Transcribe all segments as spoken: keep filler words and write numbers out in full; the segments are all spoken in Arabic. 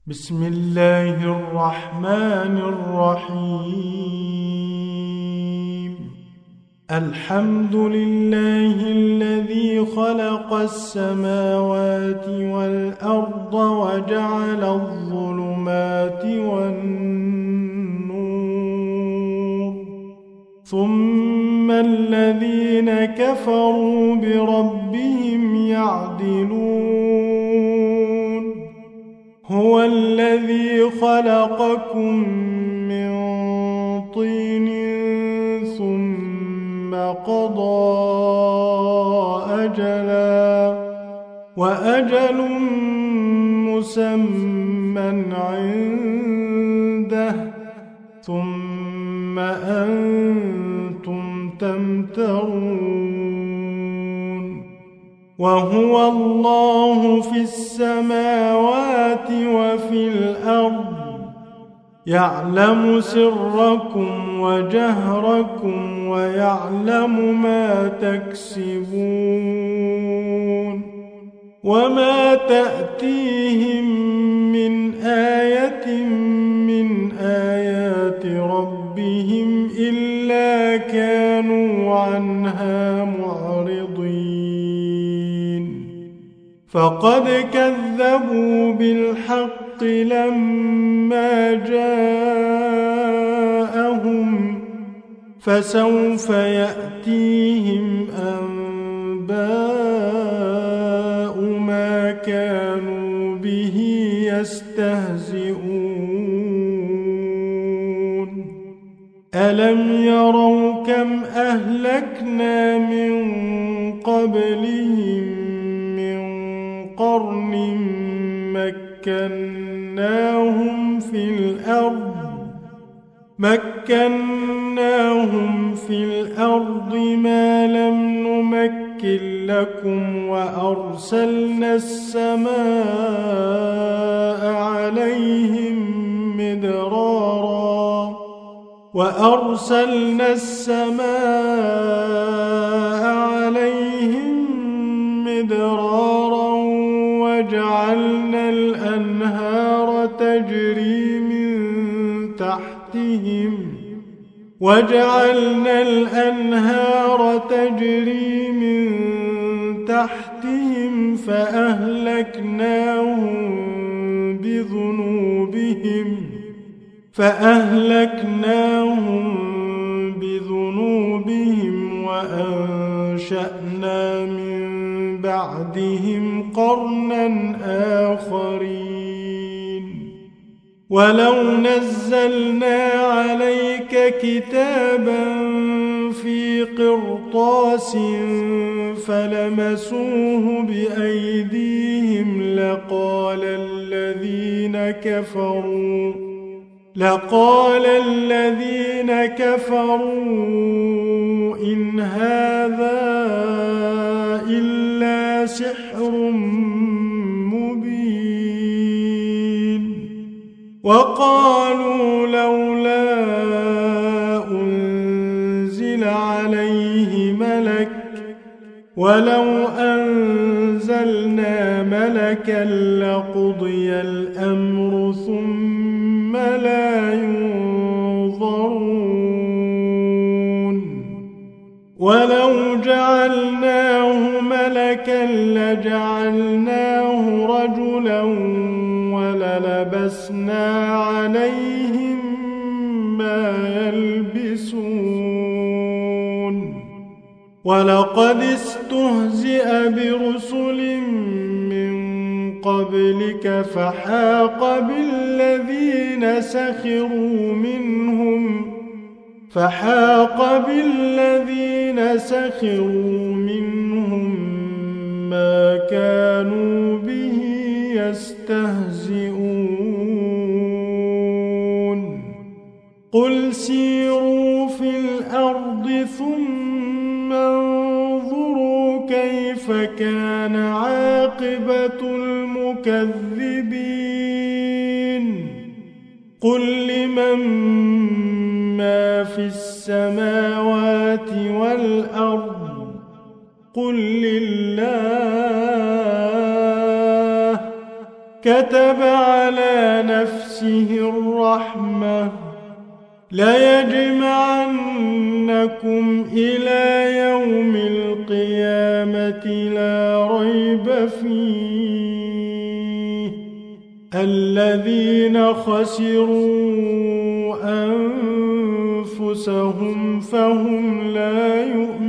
بسم الله الرحمن الرحيم. الحمد لله الذي خلق السماوات والأرض وجعل الظلمات والنور، ثم الذين كفروا بربهم يعدلون. هو الذي خلقكم من طين ثم قضى أجلا وأجل مسمى عنده، ثم أنتم تمترون. وهو الله في السماوات وفي الأرض، يعلم سركم وجهركم ويعلم ما تكسبون. وما تأتيهم من آية من آيات ربهم إلا كانوا عنها معرضين. فقد كذبوا بالحق لما جاءهم، فسوف يأتيهم أنباء ما كانوا به يستهزئون. ألم يروا كم أهلكنا من قبلهم قرن مكناهم في الأرض مكناهم في الأرض ما لم نمكن لكم، وأرسلنا السماء عليهم مدرارا وأرسلنا السماء عليهم مدرارا وجعلنا الأنهار تجري من تحتهم وجعلنا الأنهار تجري من تحتهم فأهلكناهم بذنوبهم فأهلكناهم بذنوبهم وأنشأنا من بعدهم قرنا آخرين. ولو نزلنا عليك كتابا في قرطاس فلمسوه بأيديهم لقال الذين كفروا لقال الذين كفروا إن هذا إلا سحر مبين. وقالوا لولا أنزل عليه ملك ولو أنزلنا ملكا لقضي الأمر ثم لا ينظرون. ولو جعلناه ملكا لجعلناه رجلا وللبسنا عليهم ما يلبسون. ولقد استهزئ برسل من قبلك فحاق بالذين سخروا منهم فحاق بالذين سخروا منهم ما كانوا به يستهزئون. قل سيروا في الأرض ثم انظروا كيف كان عاقبة المكذبين. قل لمن ما في السماوات والأرض قل لله كتب على نفسه الرحمة ليجمعنكم إلى يوم القيامة لا ريب فيه الذين خسروا أنفسهم فهم لا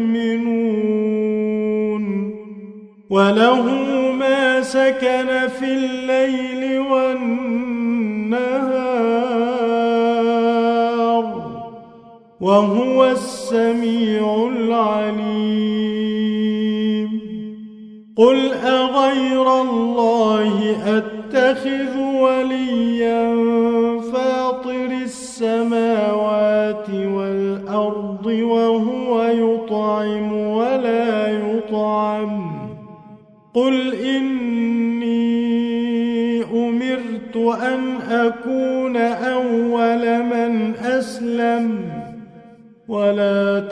يؤمنون وله ما سكن في الليل والنهار وهو السميع العليم قل أغير الله أتخذ وليا فاطر السماوات والأرض وهو يطعم ولا يطعم قل إني أمرت أن أكون أول من أسلم ولا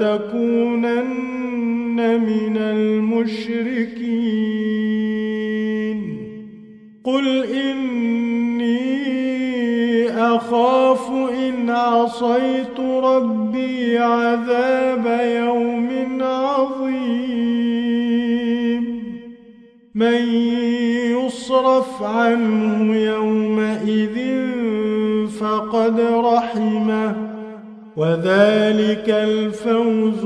تكونن من المشركين قل إني أخاف إن عصيت ربي عذاب يوم عظيم من يصرف عنه يومئذ فقد رحمه وذلك الفوز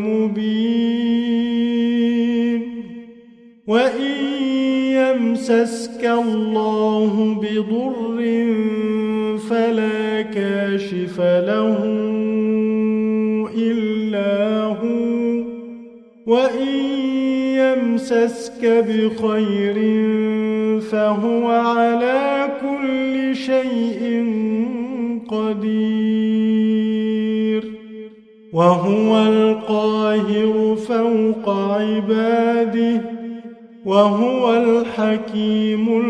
المبين وإن يمسسك الله بضر فلا كاشف له إلا هو وإن يمسسك بخير فهو على كل شيء قدير وهو القاهر فوق عباده وهو الحكيم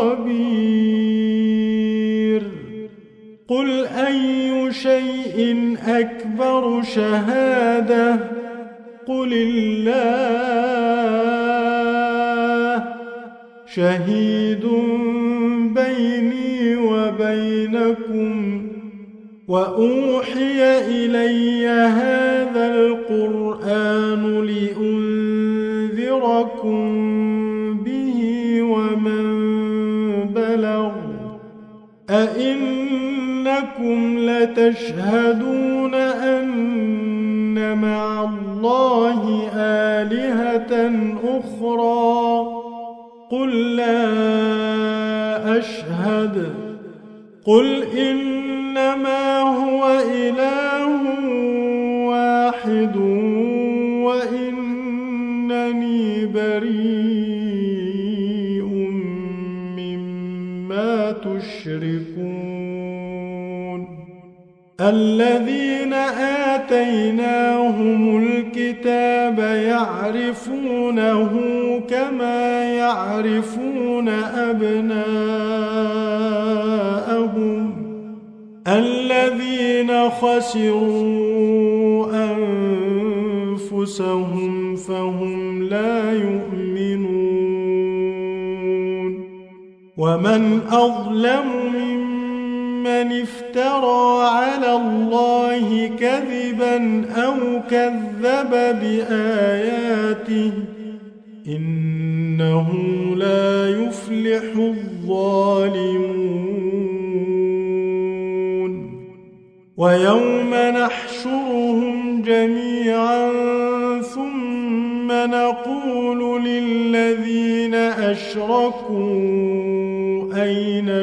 الخبير قل أي شيء أكبر شهادة قل الله شهيد بيني وبينكم وأوحي إلي هذا القرآن لأنذركم به ومن بلغ أئنكم لتشهدون أن مع الله آلهة أخرى قل لا أشهد قل إنما هو إله واحد وإنني بريء مما تشركون الذين آتيناهم الكتاب يعرفونه كما يعرفون أبناءهم الذين خسروا أنفسهم فهم لا يؤمنون ومن أظلم ممن افترى على الله كذبا أو كذب بآياته إنه لا يفلح الظالمون ويوم نحشرهم جميعا ثم نقول للذين أشركوا أين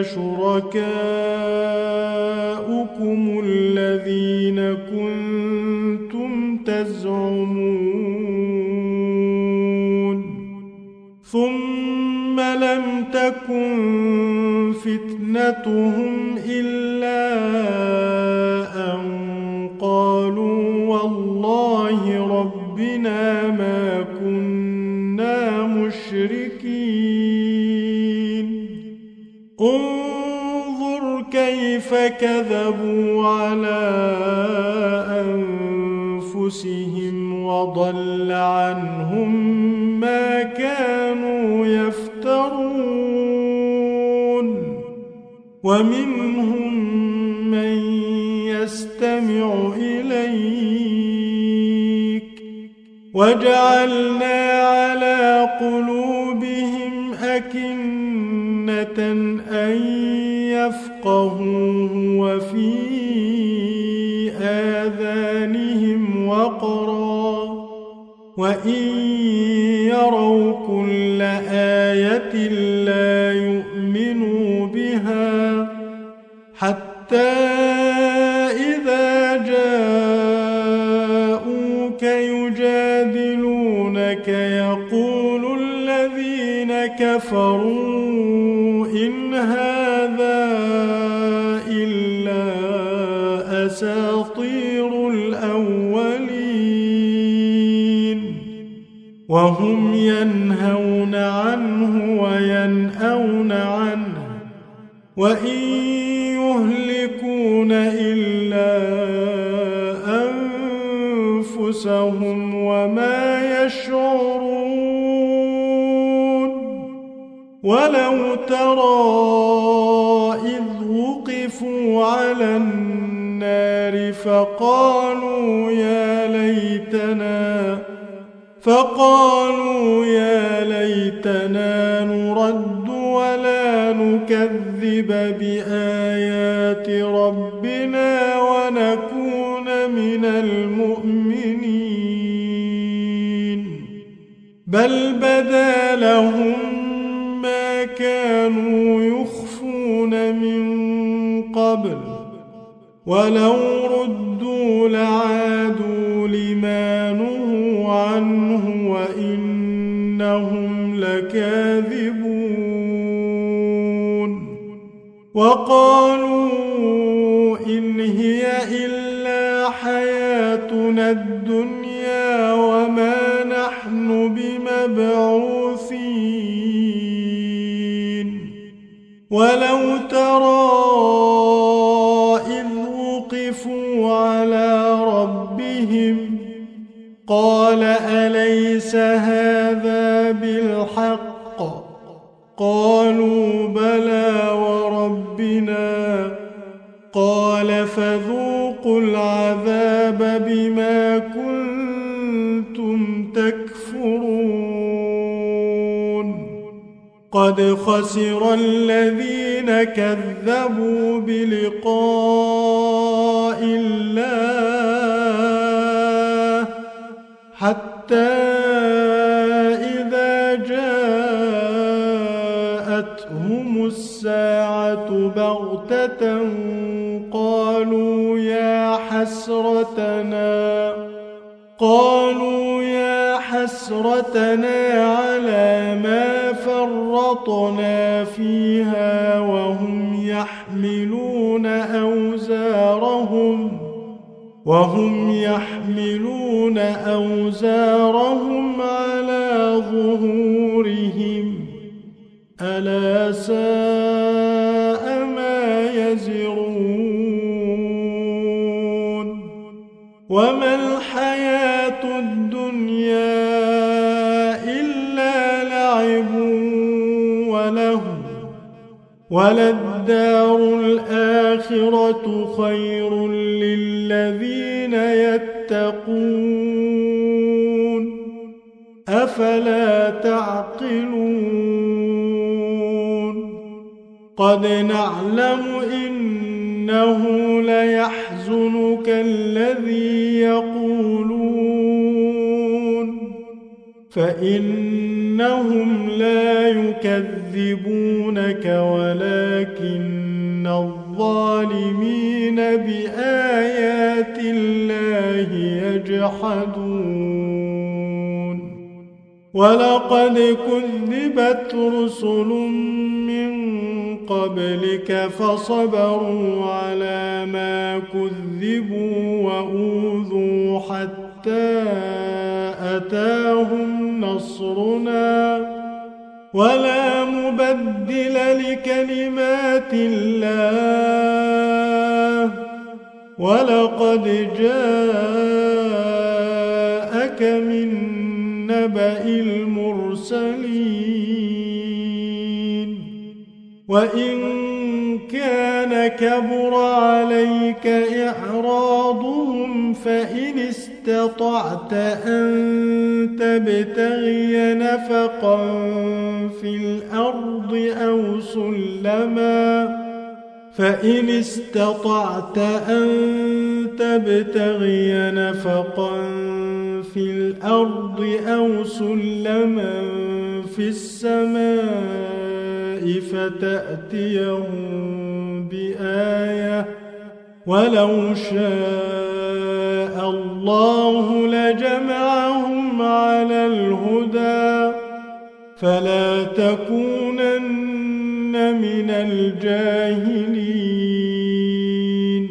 شركاؤكم الذين كنتم تزعمون ثم لم تكن فتنتهم إلا أن قالوا والله ربنا ما كنا مشركين انظر كيف كذبوا على أنفسهم وضل عنهم ما كانوا يفترون ومنهم من يستمع إليك وجعلنا على قلوبهم أكنة أن يفقهوه وفي آذانهم وقرا وإن يروا كل آية لا يؤمنوا بها حتى إذا جاءوك يجادلونك يقول الذين كفروا إن هذا إلا أساطير الأولين وهم ينهون عنه وينأون عنه وإن يهلكون إلا أنفسهم وما يشعرون ولو ترى إذ وقفوا على النار فقالوا يا ليتنا فقالوا يا ليتنا نرد ولا نكذب بآيات ربنا ونكون من المؤمنين بل بدا لهم ما كانوا يخفون من قبل ولو ردوا لعادوا لما نهوا عنه وإنهم لكاذبون وقالوا إن هي إلا حياتنا الدنيا وما نحن بمبعوثين ولو ترى إذ وقفوا على ربهم قال أليس هذا بالحق قالوا بلى وربنا قال فذوقوا العذاب بما كنتم تكفرون قد خسر الذين كذبوا بلقاء الله حتى إذا جاءتهم الساعة بغتة قالوا يا حسرتنا قالوا يا حسرتنا على ما فرطنا فيها وهم يحملون أوزارهم وهم يحملون أوزارهم على ظهورهم ألا ساء ما يزرون وما الحياة الدنيا إلا لعب ولهو وللدار الآخرة خير للذين يتقون أفلا تعقلون قد نعلم إنه ليحزنك الذي يقولون فإنهم لا يكذبونك ولكن الظالمين بآيات الله يجحدون ولقد كذبت رسل من قبلك فصبروا على ما كذبوا وأوذوا حتى أتاهم نصرنا ولا مبدل لكلمات الله ولقد جاءك من نبأ المرسلين وإن كان الذين كبر عليك إعراضهم فإن استطعت أن تبتغي نفقا في الأرض أو سلما فإن استطعت أن تبتغي نفقا في الأرض أو سلما في السماء فتأتيهم بآية ولو شاء الله لجمعهم على الهدى فلا تكونن من الجاهلين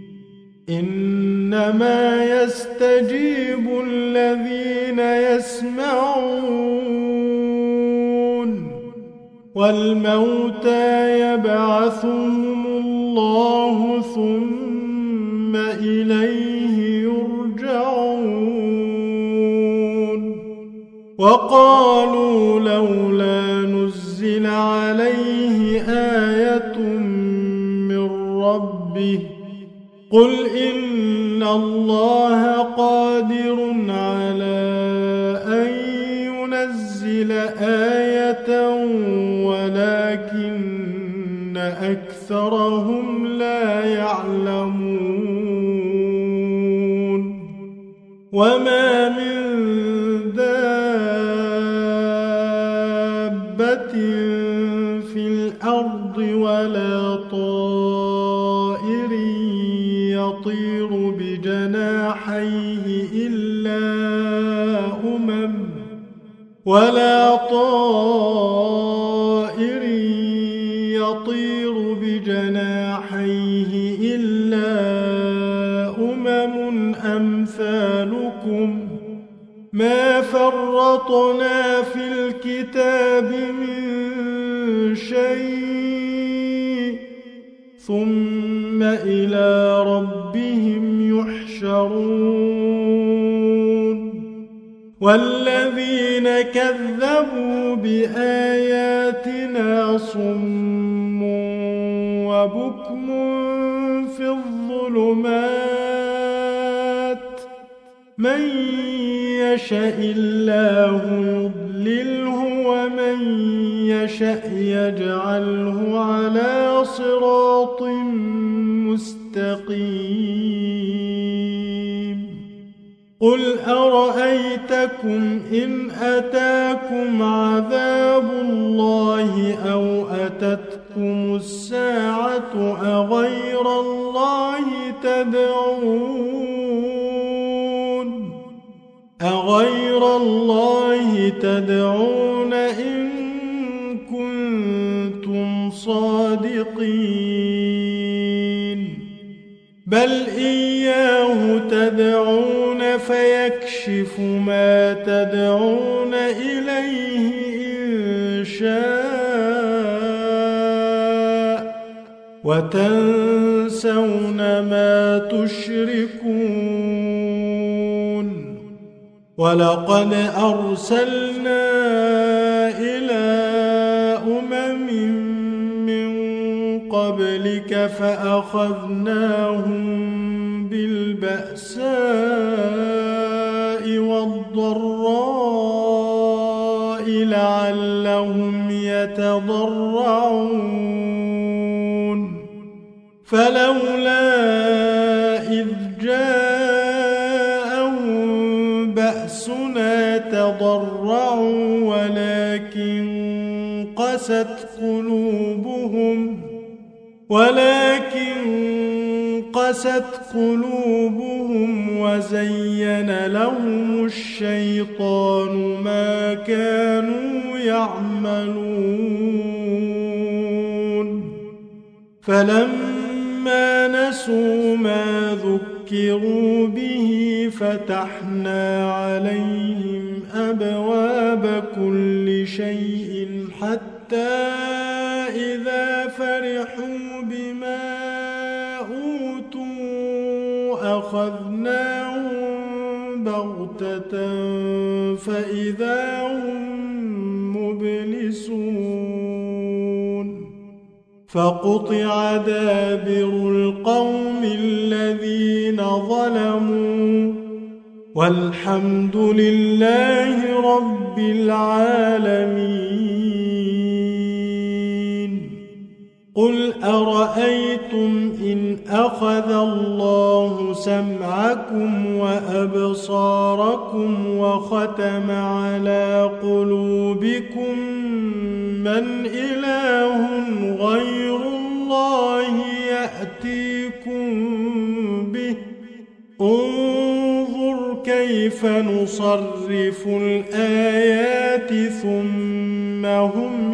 إنما يستجيب الذين يسمعون والموتى يبعثهم الله ثم إليه يرجعون وقالوا لولا نزل عليه آية من ربه قل إن الله قادر على أن ينزل آية ولكن أكثرهم لا يعلمون وما من دابة في الأرض ولا طائر يطير بجناحيه إلا أمم ولا طائر يطير بجناحيه إلا أمم أمثالكم ما فرطنا في الكتاب من شيء ثم إلى ربهم يحشرون والذين كذبوا بآياتنا صم وبكم في الظلمات من يشاء الله يضلله ومن يشاء يجعله على صراط مستقيم قل أرأيتكم إن أتاكم عذاب الله أو أتتكم الساعة أغير الله تدعون أغير الله تدعون إن كنتم صادقين بل إياه تدعون فيكشف ما تدعون إليه إن شاء وتنسون ما تشركون ولقد أرسلنا إلى أمم من قبلك فأخذناهم بالبأساء والضراء لعلهم يتضرعون فلولا إذ جاءهم بأسنا تضرعوا ولكن قست قلوبهم ولكن قست قلوبهم وزين لهم الشيطان ما كانوا يعملون فلما نسوا ما ذكروا به فتحنا عليهم أبواب كل شيء حتى إذا فرحوا بما أوتوا أخذناهم بغتة فإذا هم مبلسون فقطع دابر القوم الذين ظلموا والحمد لله رب العالمين. قل أرأيتم إن أخذ الله سمعكم وأبصاركم وختم على قلوبكم من إله غير الله يأتيكم به انظر كيف نصرف الآيات ثم هم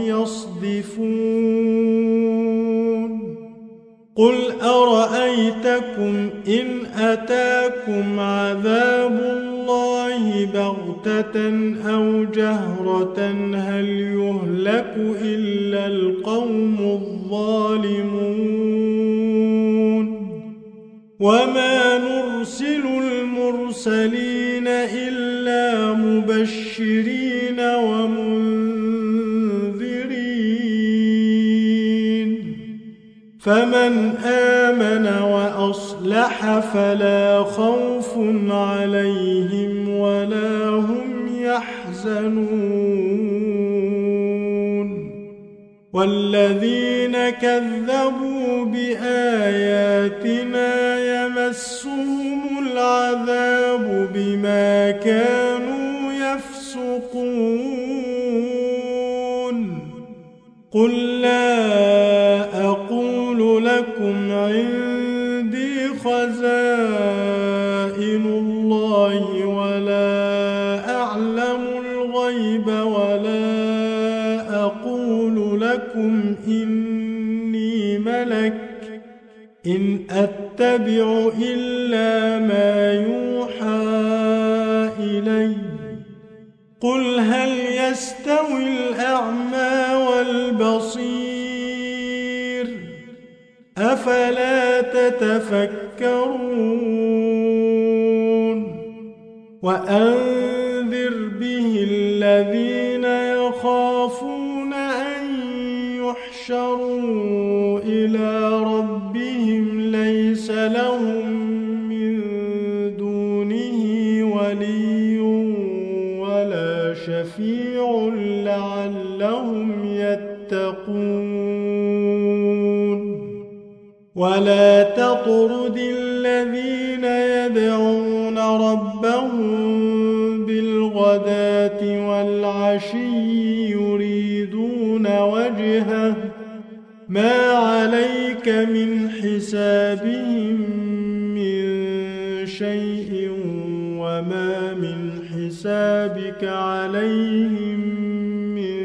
يصدفون. قل أرأيتكم إن أتاكم عذاب الله بغتة أو جهرة هل يهلك إلا القوم الظالمون. وما نرسل المرسلين إلا مبشرين ومنذرين فمن آمن وأصلح فلا خوف عليهم ولا هم يحزنون. والذين كذبوا بآياتنا يمسهم العذاب بما كانوا يفسقون. قل لا أقول لكم عندي خزائن الله ولا أعلم الغيب ولا أقول لكم إني ملك إن أتبع إلا ما يوحى إلي. قل هل يستوي الأعمى والبصير أفلا تتفكرون. وأنذر به الذين يخافون أن يحشروا إلى ربهم ليس لهم من دونه ولي ولا شفيع لعلهم يتقون. ولا تطرد الذين يدعون ربهم بالغداة والعشي يريدون وجهه ما عليك من حسابهم من شيء وما من حسابك عليهم من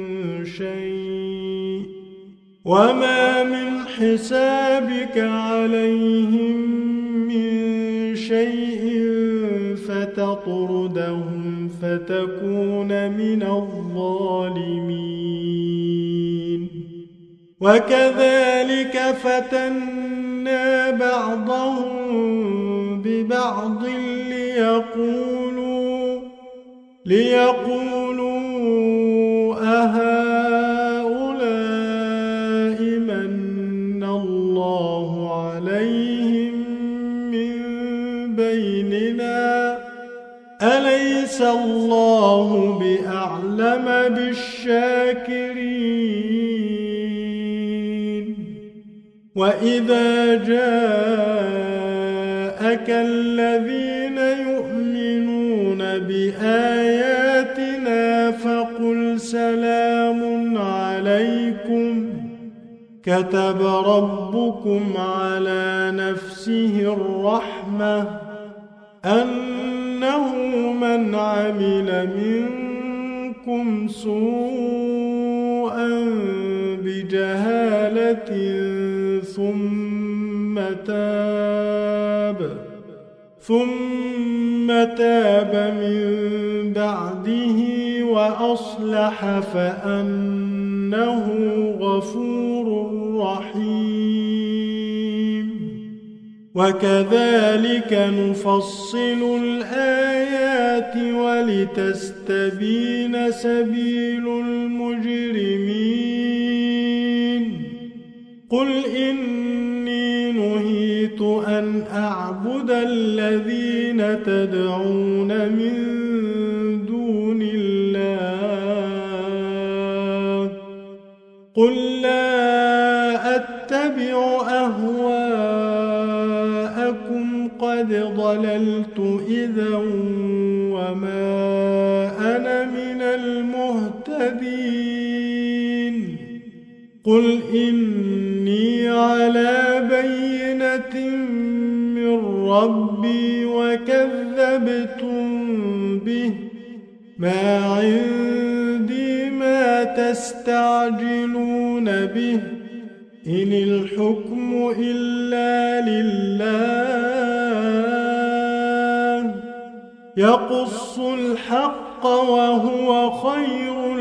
شيء وما من حسابك عليهم من شيء فتطردهم فتكون من الظالمين. وكذلك فتنا بعضهم ببعض ليقولوا ليقولوا أهؤلاء من الله عليهم من بيننا أليس الله بأعلم بالشاكرين. وإذا جاءك الذين يؤمنون بآياتنا فقل سلام عليكم كتب ربكم على نفسه الرحمة أنه من عمل منكم سوءا بجهالة ثم تاب ثم تاب من بعده وأصلح فأنه غفور رحيم. وكذلك نفصل الآيات ولتستبين سبيل المجرمين قل إني نهيت أن أعبد الذين تدعون من دون الله قل لا أتبع أهواءكم قد ضللت إذا وما أنا من المهتدين قل إني على بينة من ربي وكذبتم به ما عندي ما تستعجلون به إن الحكم إلا لله يقص الحق وهو خير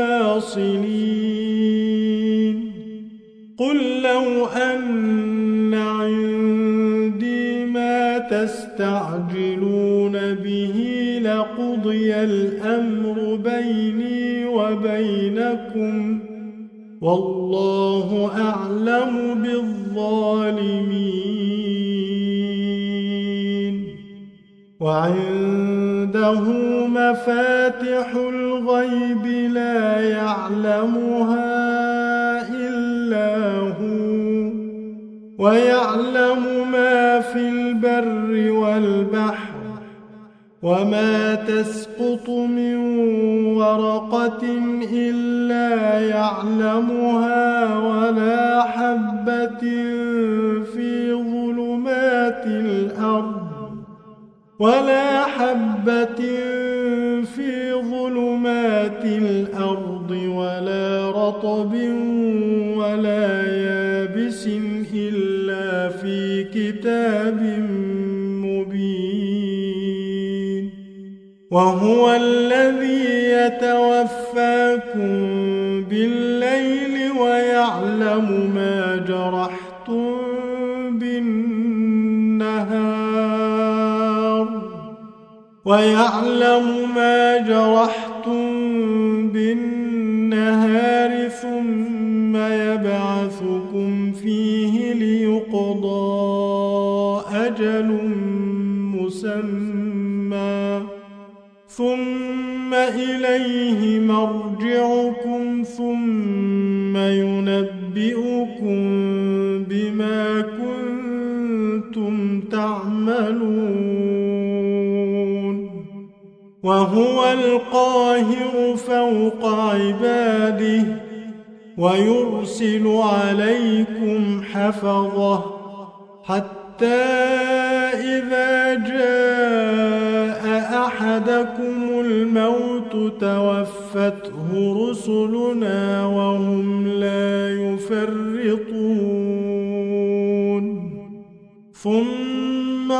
الفاصلين قل لو أن عندي ما تستعجلون به لقضي الأمر بيني وبينكم والله أعلم بالظالمين وعنده مفاتح الغيب لا يعلمها إلا هو ويعلم ما في البر والبحر وما تسقط من ورقة إلا يعلمها ولا حبة في ظلمات الأرض ولا حبة في ظلمات الأرض ولا رطب ولا يابس إلا في كتاب مبين وهو الذي يتوفاكم بالليل ويعلم ما جرحتم بالنهار ويعلم ما جرحتم بالنهار ثم يبعثكم فيه ليقضى أجل مسمى ثم إليه مرجعكم ثم ينبئكم بما كنتم تعملون وهو القاهر فوق عباده ويرسل عليكم حفظه حتى إذا جاء أحدكم الموت توفته رسلنا وهم لا يفرطون ثم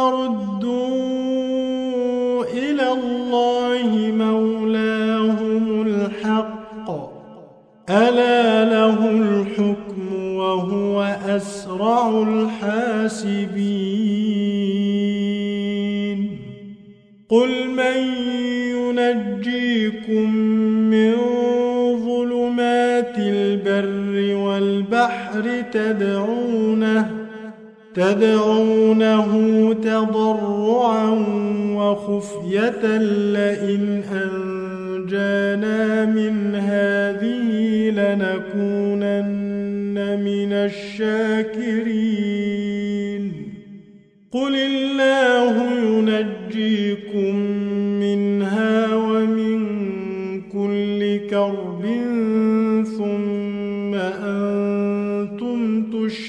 ردوا إلى الله مولاهم الحق ألا له الحكم وهو أسرع الحاسبين قل من ينجيكم من ظلمات البر والبحر تدعونه تدعونه تضرعا وخفية لئن أنجانا من هذه لنكونن من الشاكرين قل الله ينجيكم منها ومن كل كرب ثم أنتم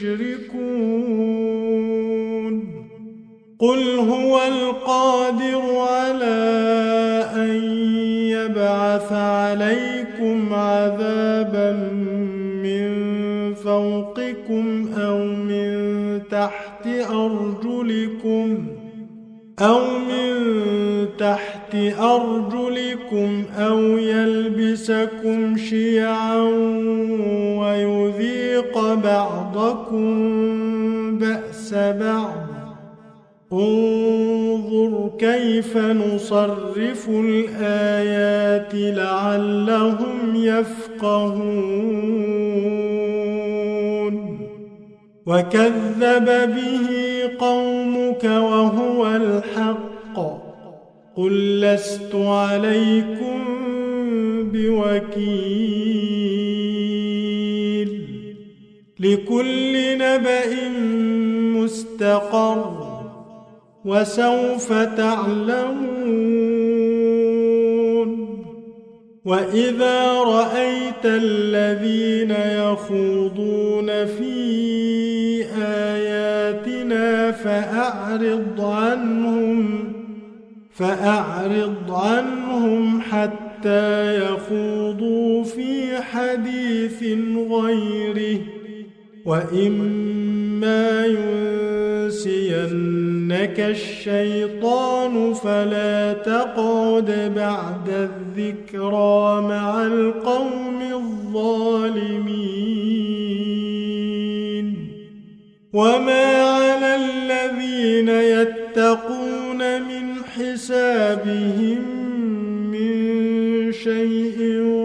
تشركون قل هو القادر على أن يبعث عليكم عذابا من فوقكم أو من تحت أرجلكم أو من تحت أرجلكم أو يلبسكم شيعا ويذيق بعضكم بأس بعض انظر كيف نصرف الآيات لعلهم يفقهون وكذب به قومك وهو الحق قل لست عليكم بوكيل لكل نبأ مستقر وسوف تعلمون وإذا رأيت الذين يخوضون في آياتنا فأعرض عنهم فأعرض عنهم حتى يخوضوا في حديث غيره وإما ينسينك الشيطان فلا تقعد بعد الذكرى مع القوم الظالمين وما على الذين يتقون من حسابهم من شيء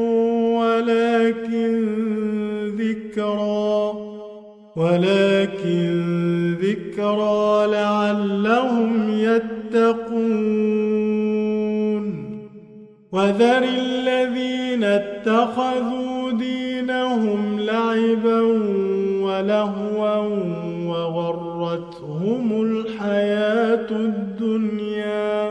ولكن ذكرى ولكن ذكرى لعلهم يتقون وذر الذين اتخذوا دينهم لعبا ولهوا وغرتهم الحياة الدنيا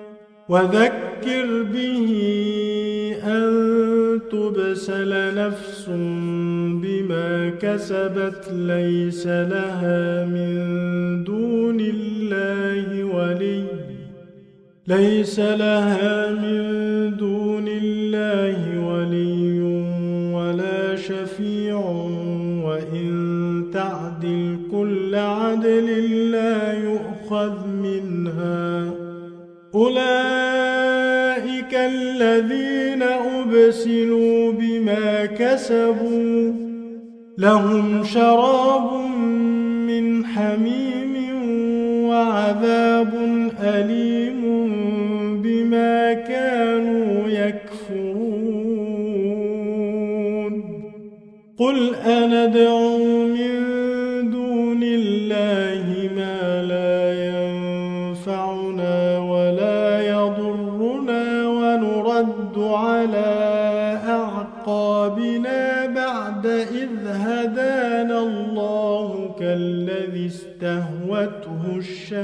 وذكر به أن تبسل نفس بما كسبت ليس لها من دون الله ولي ليس لها من دون الله ولي ولا شفيع وإن تعدل كل عدل لا يؤخذ منها أولئك الذين أبسلوا بما كسبوا لهم شراب من حميم وعذاب أليم بما كانوا يكفرون قل أندعو من دون الله ما لا ينفعنا ولا يضرنا ونرد على أعقابنا بعد إذ هدانا الله كالذي استهوته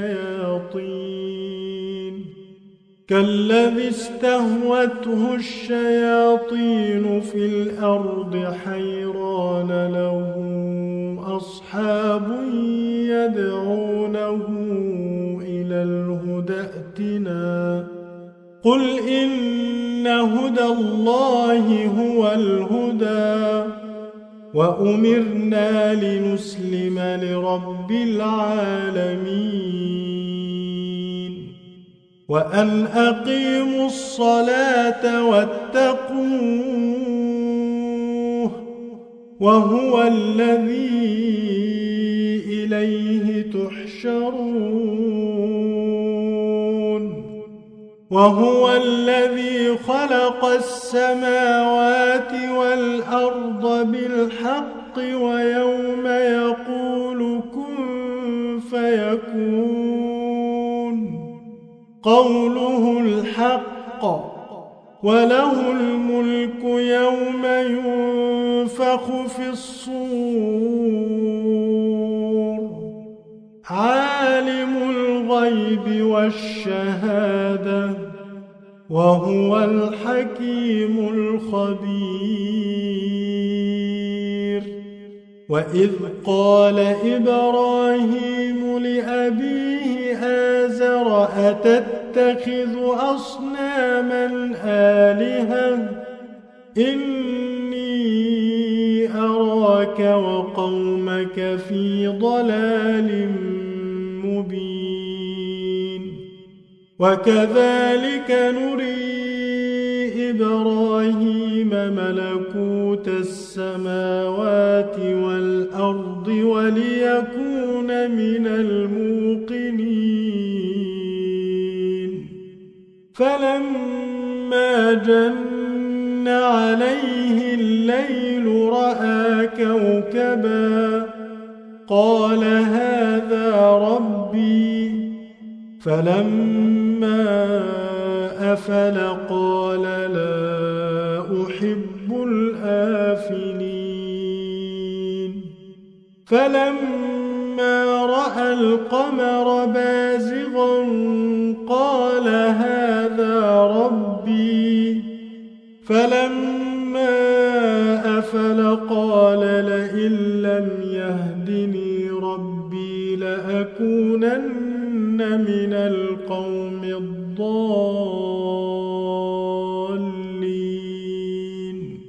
الشياطين كالذي استهوته الشياطين في الأرض حيران له أصحاب يدعونه إلى الهدى ائتنا قل إن هدى الله هو الهدى وأمرنا لنسلم لرب العالمين وأن أقيموا الصلاة واتقوه وهو الذي إليه تحشرون وهو الذي خلق السماوات والأرض بالحق ويوم يقول كن فيكون قوله الحق وله الملك يوم ينفخ في الصور عالم الغيب والشهادة وهو الحكيم الخبير وإذ قال إبراهيم لأبيه آزر أتتخذ أصناما آلهة إني أراك وقومك في ضلال مبين وكذلك نري إبراهيم ملكوت السماوات والأرض وليكون من الموقنين فلما جن عليه الليل رأى كوكبا قال هذا ربي فلما أفل قال لا أحب الآفلين فلما رأى القمر بازغا قال هذا ربي فلما أفل قال لئن لم يهدني ربي لأكونن من القوم الضالين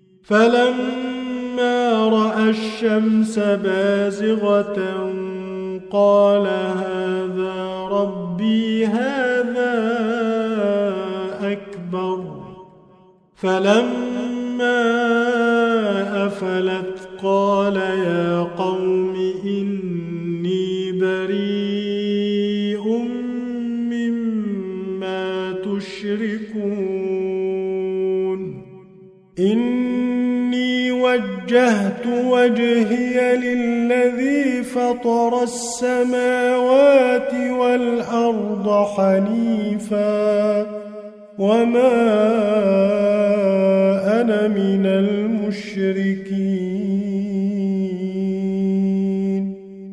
فلما رأى الشمس بازغة قال هذا ربي هذا أكبر فلما أفلت قال يا قوم إني بريء مما تشركون إني وجهت وجهي للذي فطر السماوات والأرض حنيفا وما أنا من المشركين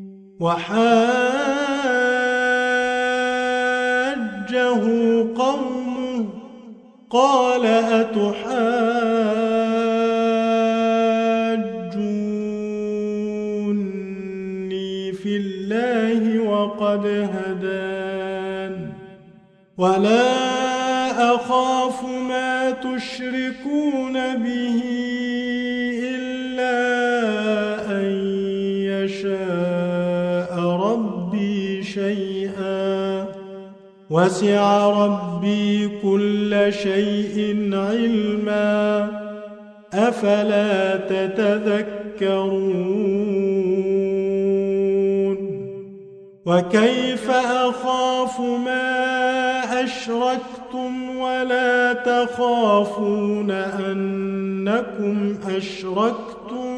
وحاجه قومه قال أتحاجوني في الله وقد هدان ولا أخاف ما تشركون به إلا أن يشاء ربي شيئا وسع ربي كل شيء علما أفلا تتذكرون وكيف أخاف ما أشركتم ولا تخافون أنكم أشركتم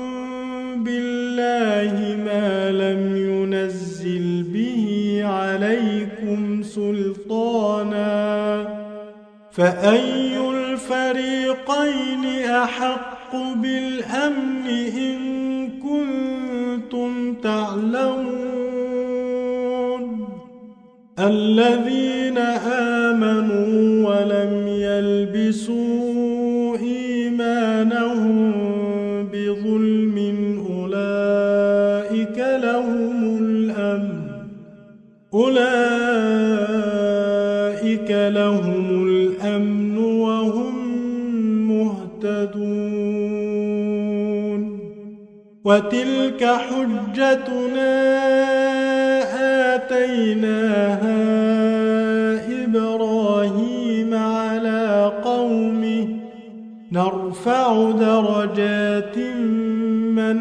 بالله ما لم ينزل به عليكم سلطانا فأي الفريقين أحق بالأمن إن كنتم تعلمون الذين آمنوا ولم يلبسوا إيمانهم بظلم أولئك لهم الأمن أولئك لهم الأمن وهم مهتدون وتلك حجتنا آتيناها إبراهيم على قومه نرفع درجات من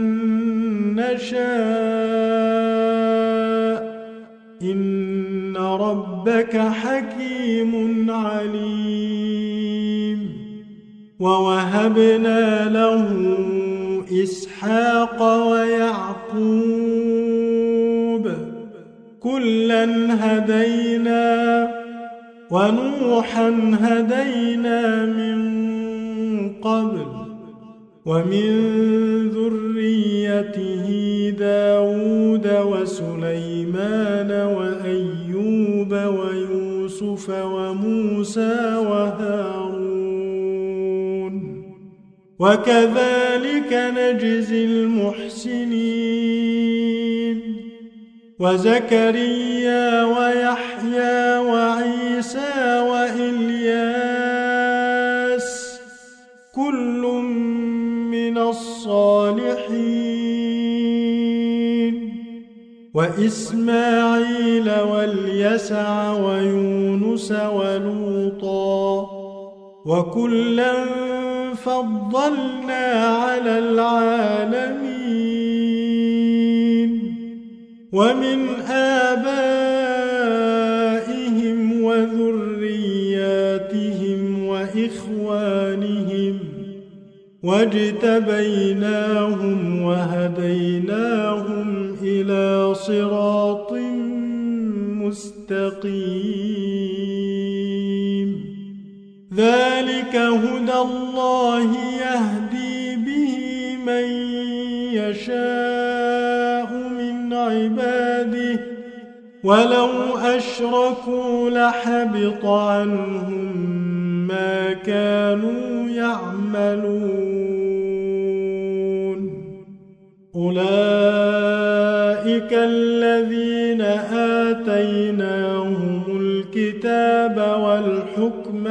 نشاء إن ربك حكيم عليم ووهبنا له إسحاق ويعقوب كلا هدينا ونوحا هدينا من قبل ومن ذريته داود وسليمان وأيوب ويوسف وموسى وهارون وكذلك نجزي المحسنين وزكريا ويحيى وعيسى وإلياس كل من الصالحين وإسماعيل واليسع ويونس ولوطا وكلا فضلنا على العالمين ومن آبائهم وذرياتهم وإخوانهم واجتبيناهم وهديناهم إلى صراط مستقيم ذلك هدى الله يهدي به من يشاء من عباده ولو أشركوا لحبط عنهم ما كانوا يعملون أولئك الذين آتيناهم الكتاب والحكم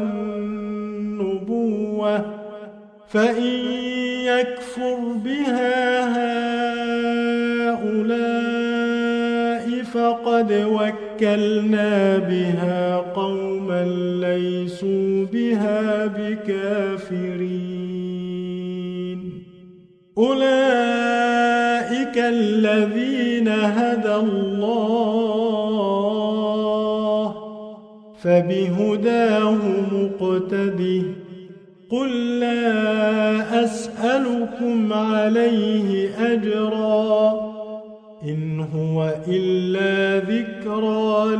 والنبوة فإن يكفر بها هؤلاء فقد وكلنا بها قوما ليسوا بها بكافرين أولئك الذين هدى الله فبهداه مقتده قل لا أسألكم عليه أجرا إن هو إلا ذكرى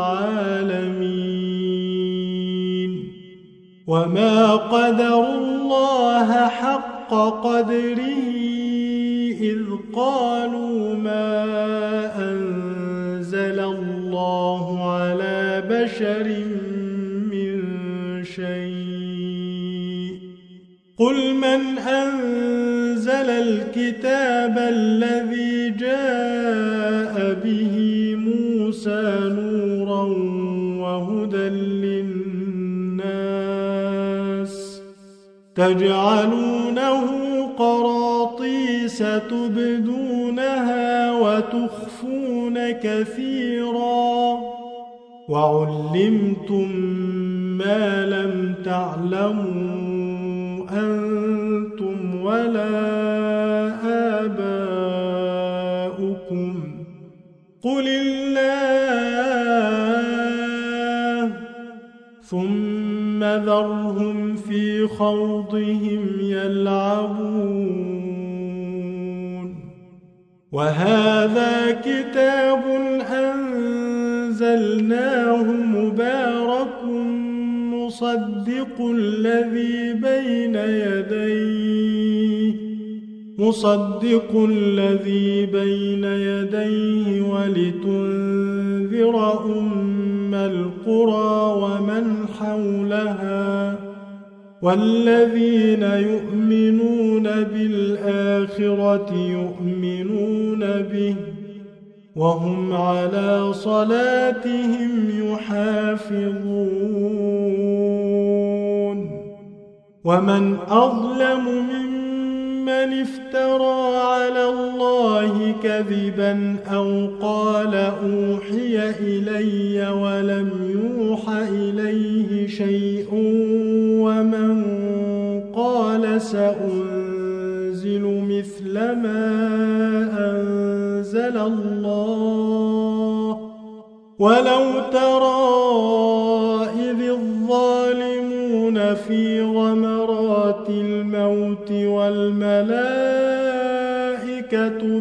للعالمين وما قدروا الله حق قدره إذ قالوا ما أنزل الله على بشر من شيء قل من أنزل الكتاب الذي جاء به موسى نورا وهدى للناس تجعلونه قراطيس تبدونها وتخفون كثيرا وعلمتم ما لم تعلموا أنتم ولا آباؤكم قل الله ثم ذرهم في خوضهم يلعبون وهذا كتاب أنزلناه مبارك مصدق الذي بين يديه مصدق الذي بين يديه ولتنذر أم القرى ومن حولها والذين يؤمنون بالآخرة يؤمنون به وهم على صلاتهم يحافظون ومن أظلم ممن افترى على الله كذبا أو قال أوحي إلي ولم يوح إليه شيء ومن قال سأنزل مثل ما أنزل الله ولو ترى إذ الظالمون في غمرات الموت والملائكة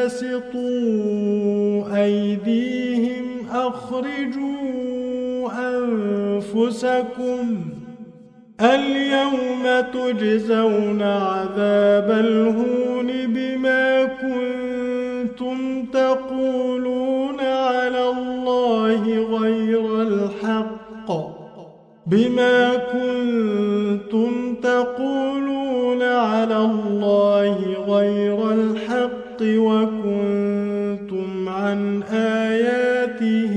باسطوا أيديهم أخرجوا أنفسكم اليوم تجزون عذاب الهون بما كنتم تقولون على الله غير الحق بما كنتم تقولون على الله غير الحق وكنتم عن آياته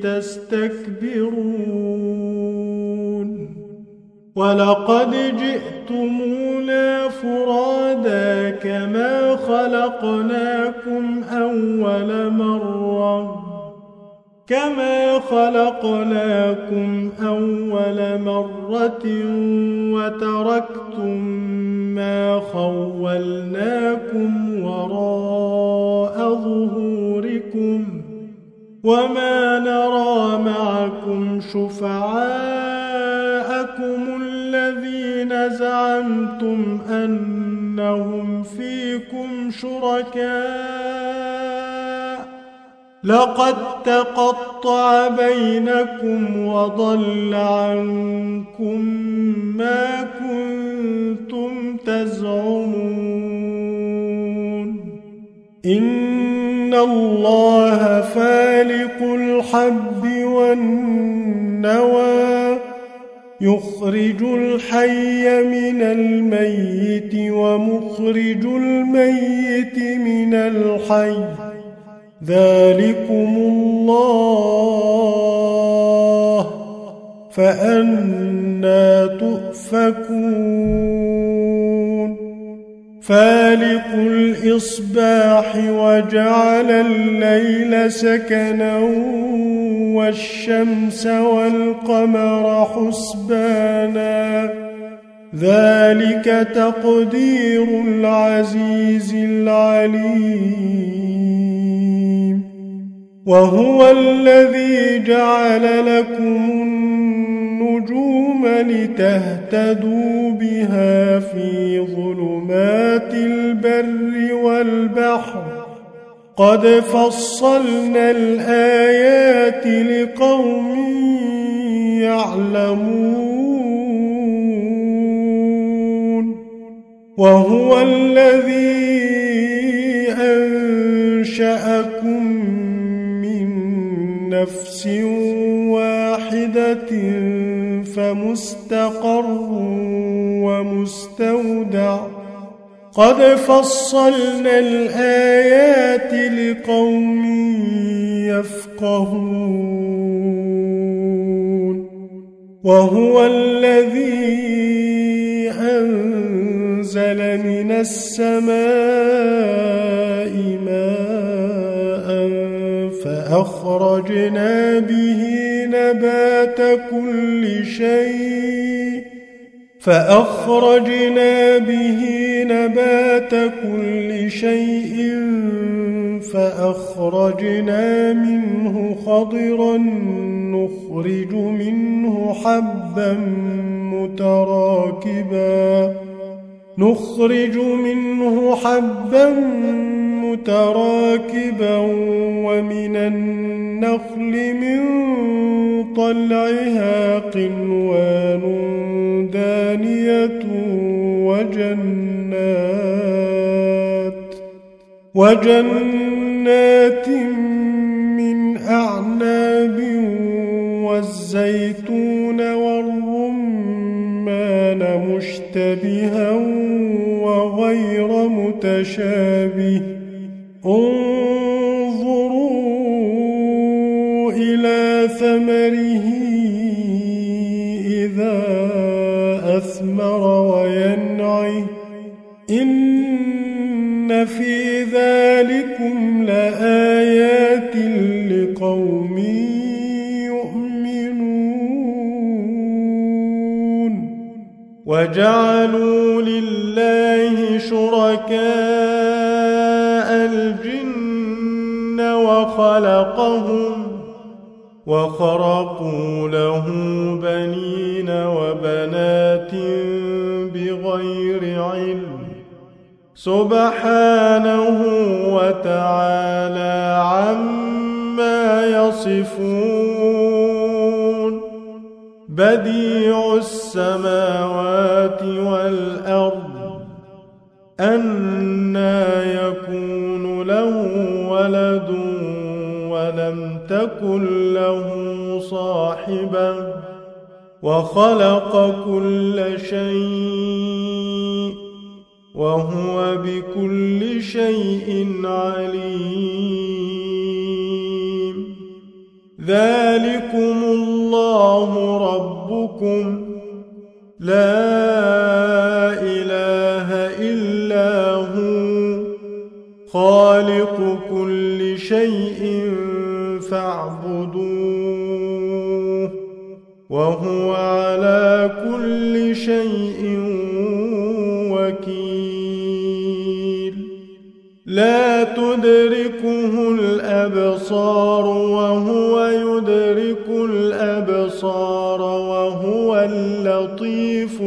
تستكبرون ولقد جئتمونا فرادا كما خلقناكم أول مرة كما خلقناكم أول مرة وتركتم ما خولناكم وراء ظهوركم وما نرى معكم شفعاءكم الذين زعمتم أنهم فيكم شركاء لقد تقطع بينكم وضل عنكم ما كنتم تزعمون إن الله فالق الحب والنوى يخرج الحي من الميت ومخرج الميت من الحي ذلكم الله فأنى تؤفكون فالق الإصباح وجعل الليل سكنا والشمس والقمر حسبانا ذلك تقدير العزيز العليم وهو الذي جعل لكم النجوم لتهتدوا بها في ظلمات البر والبحر قد فصلنا الآيات لقوم يعلمون وهو الذي أنشأكم من نفس واحدة فمستقر ومستودع قد فصلنا الآيات لقوم يفقهون وهو الذي أنزل من السماء ماء فأخرجنا به نبات كل شيء فأخرجنا به نبات كل شيء فأخرجنا منه خضرا نخرج منه حبا متراكبا نخرج منه حبا متراكبا ومن النخل من طلعها قنوان دانية وجنات وجنات من أعناب والزيتون والرمان مشتبها وغير متشابه انظروا إلى ثمره إذا أثمر وينعه إن في ذلكم لآيات لقوم يؤمنون وجعلوا لله شركاء الجن وخلقهم وخرقوا له بنين وبنات بغير علم سبحانه وتعالى عما يصفون بديع السماوات والأرض أنى يكون له ولد ولم تكن له صاحبة وخلق كل شيء وهو بكل شيء عليم ذلكم الله ربكم لا إله إلا هو خالق كل شيء فاعبدوه وهو على كل شيء وكيل لا تدركه الأبصار وهو يدرك الأبصار وهو اللطيف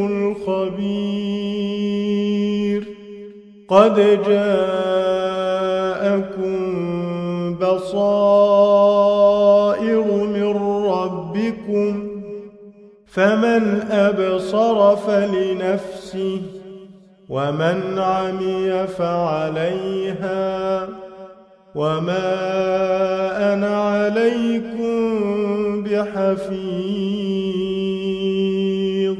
الخبير قد جاءكم بصير بصائر من ربكم فمن أبصر فلنفسه ومن عمي فعليها وما أنا عليكم بحفيظ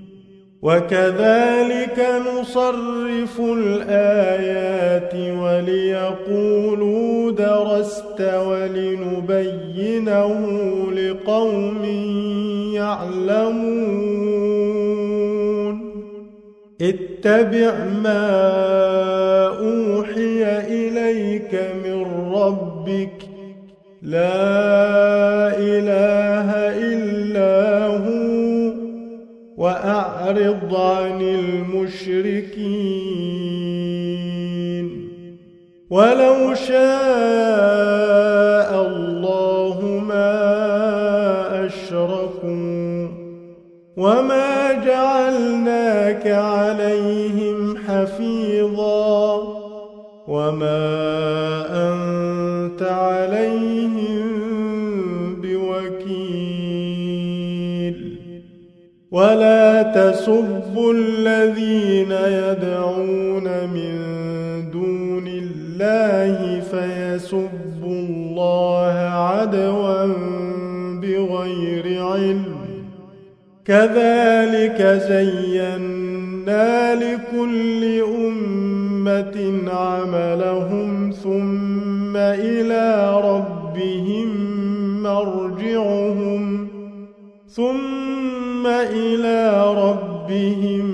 وكذلك نصرف الآيات وليقولوا درست ولنبينه لقوم يعلمون اتبع ما أوحي إليك من ربك لا إله إلا هو وأعرض عن المشركين ولو شاء الله ما أشركوا وما جعلناك عليهم حفيظا وما أنت عليهم بوكيل ولا تسبوا الذين يدعون من دون الله فيسبوا الله عدوا بغير علم كذلك زينا لكل أمة عملهم ثم إلى ربهم مرجعهم ثم إلى ربهم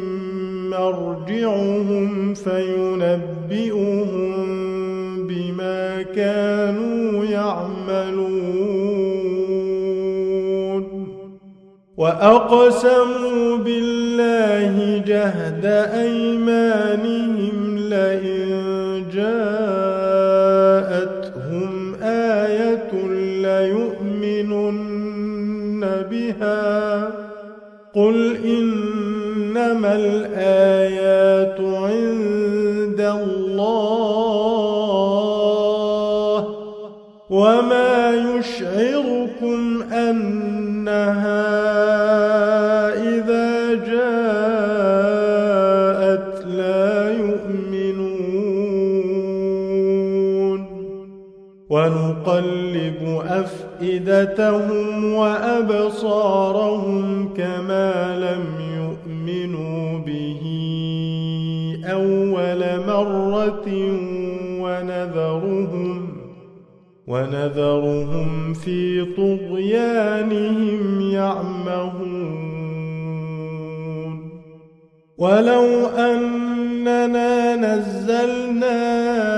مرجعهم فينبئهم بما كانوا يعملون وأقسموا بالله جهد أيمانهم لئن جاءتهم آية ليؤمنن بها قل إنما الآيات عند الله وما يشعركم أنها إذا جاءت لا يؤمنون ونقلب أفئدتهم وأبصارهم كما لم يؤمنوا به أول مرة ونذرهم ونذرهم في طغيانهم يعمهون ولو أننا نزلنا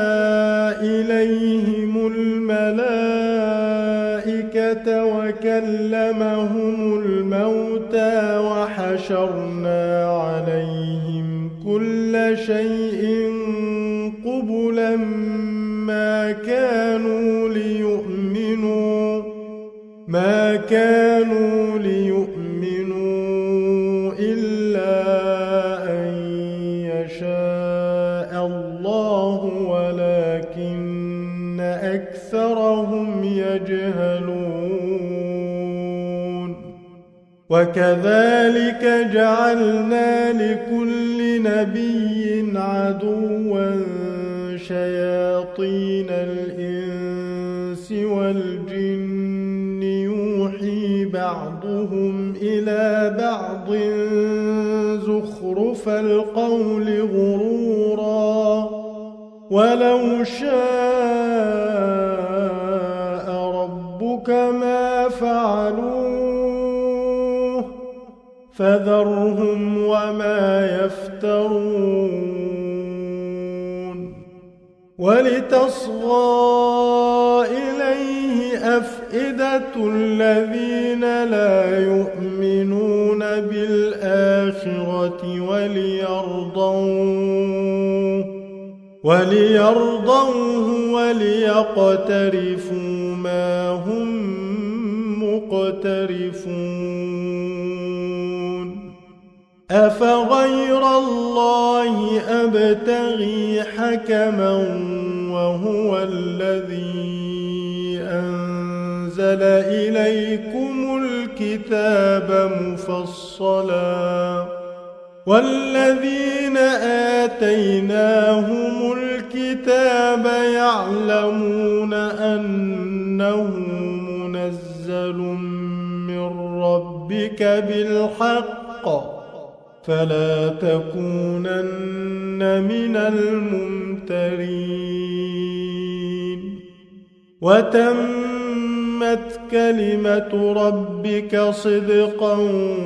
إليهم الملائكة وكلمهم الموتى وحشرنا عليهم كل شيء قبلا ما كانوا ليؤمنوا ما كانوا ليؤمنوا إلا أن يشاء الله ولكن أكثرهم يجهلون وكذلك جعلنا لكل نبي عدوا شياطين الإنس والجن يوحي بعضهم إلى بعض زخرف القول غرورا ولو شاء ربك ما فعلوه فذرهم وما يفترون ولتصغى إليه أفئدة الذين لا يؤمنون بالآخرة وليرضوه وليرضوه وليقترفوا ما هم مقترفون أفغير الله أبتغي حكما وهو الذي أنزل إليكم الكتاب مفصلا والذين آتيناهم الكتاب يعلمون أنه منزل من ربك بالحق فلا تكونن من الممترين وتمت كلمة ربك صدقا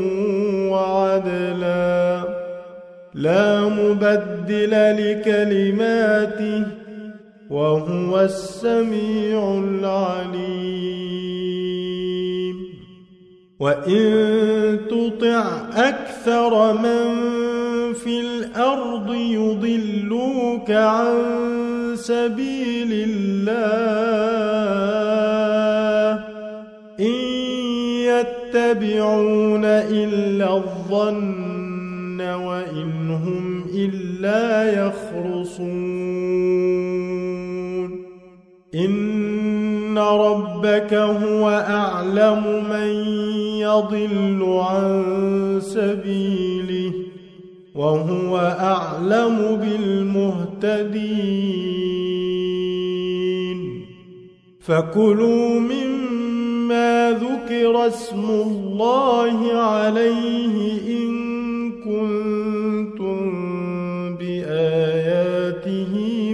وعدلا لا مبدل لكلماته وهو السميع العليم وإن تطع أكثر من في الأرض يضلوك عن سبيل الله إن يتبعون إلا الظن وإن هم إلا يخرصون إن ربك هو أعلم من يضل عن سبيله وهو أعلم بالمهتدين فكلوا مما ذكر اسم الله عليه إن كنتم بآياته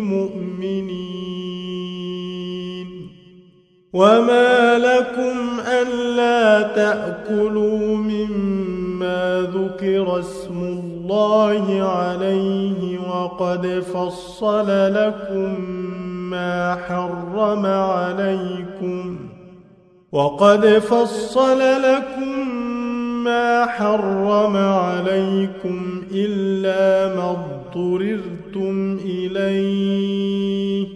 مؤمنين وما لكم ألا تأكلوا مما ذكر اسم الله عليه وقد فصل لكم ما حرم عليكم وقد فصل لكم ما حرم عليكم إلا ما اضطررتم إليه